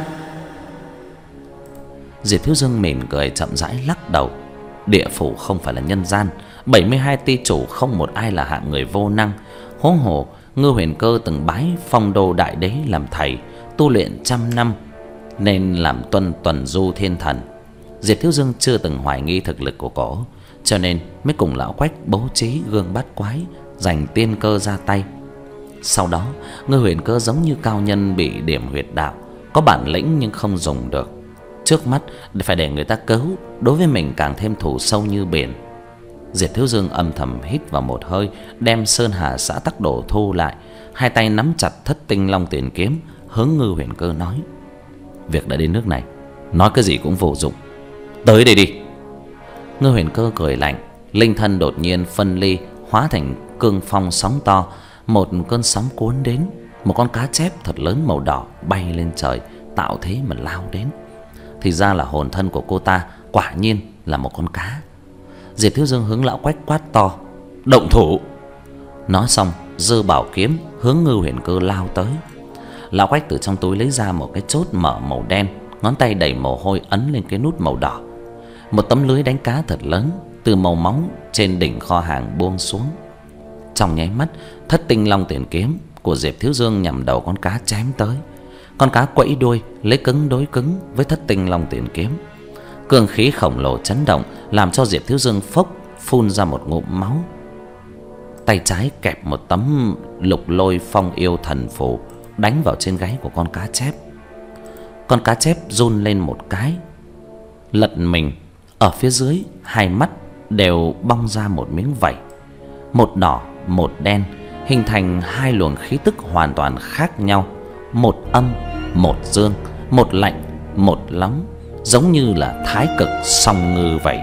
Diệp Thiếu Dương mỉm cười chậm rãi lắc đầu. Địa phủ không phải là nhân gian, bảy mươi hai ti chủ không một ai là hạng người vô năng. Huống hồ Ngư Huyền Cơ từng bái Phong Đô Đại Đế làm thầy, tu luyện trăm năm nên làm tuân tuần du thiên thần. Diệp Thiếu Dương chưa từng hoài nghi thực lực của cổ, cho nên mới cùng lão Quách bố trí gương bát quái, dành tiên cơ ra tay. Sau đó Ngư Huyền Cơ giống như cao nhân bị điểm huyệt đạo, có bản lĩnh nhưng không dùng được. Trước mắt phải để người ta cứu, đối với mình càng thêm thù sâu như biển. Diệp Thiếu Dương âm thầm hít vào một hơi, đem Sơn Hà Xã Tắc Đồ thu lại, hai tay nắm chặt Thất Tinh Long Tiền Kiếm, hướng Ngư Huyền Cơ nói: việc đã đến nước này, nói cái gì cũng vô dụng, tới đây đi. Ngư Huyền Cơ cười lạnh, linh thân đột nhiên phân ly, hóa thành cương phong sóng to. Một cơn sóng cuốn đến, một con cá chép thật lớn màu đỏ bay lên trời, tạo thế mà lao đến. Thì ra là hồn thân của cô ta, quả nhiên là một con cá. Diệp Thiếu Dương hướng lão Quách quát to: động thủ! Nói xong giơ bảo kiếm hướng Ngư Huyền Cơ lao tới. Lão Quách từ trong túi lấy ra một cái chốt mở màu đen, ngón tay đầy mồ hôi ấn lên cái nút màu đỏ. Một tấm lưới đánh cá thật lớn từ màu máu trên đỉnh kho hàng buông xuống. Trong nháy mắt, Thất Tinh Long Tiền Kiếm của Diệp Thiếu Dương nhằm đầu con cá chém tới. Con cá quẫy đuôi lấy cứng đối cứng với Thất Tinh Long Tiền Kiếm. Cương khí khổng lồ chấn động, làm cho Diệp Thiếu Dương phốc phun ra một ngụm máu. Tay trái kẹp một tấm Lục Lôi Phong Yêu Thần Phù đánh vào trên gáy của con cá chép. Con cá chép run lên một cái, lật mình. Ở phía dưới hai mắt đều bong ra một miếng vảy, một đỏ một đen, hình thành hai luồng khí tức hoàn toàn khác nhau, một âm một dương, một lạnh một nóng, giống như là thái cực song ngư vậy.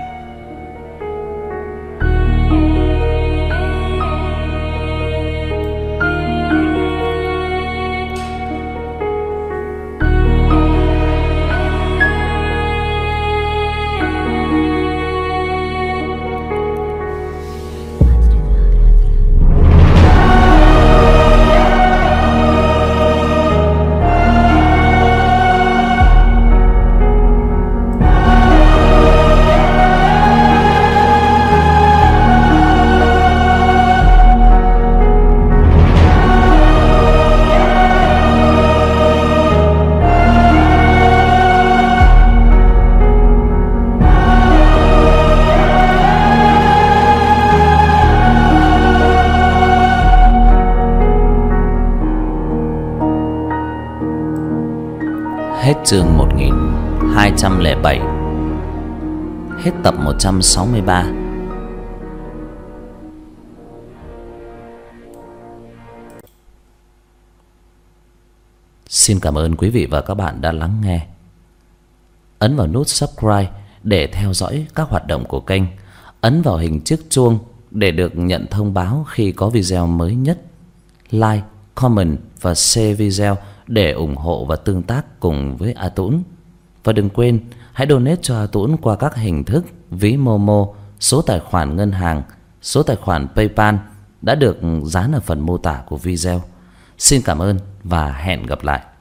Hết chương một nghìn hai trăm lẻ bảy. Hết tập một trăm sáu mươi ba. Xin cảm ơn quý vị và các bạn đã lắng nghe. Ấn vào nút subscribe để theo dõi các hoạt động của kênh. Ấn vào hình chiếc chuông để được nhận thông báo khi có video mới nhất. Like, comment và share video để ủng hộ và tương tác cùng với A Tũng. Và đừng quên hãy donate cho A Tũng qua các hình thức ví Momo, số tài khoản ngân hàng, số tài khoản PayPal đã được dán ở phần mô tả của video. Xin cảm ơn và hẹn gặp lại.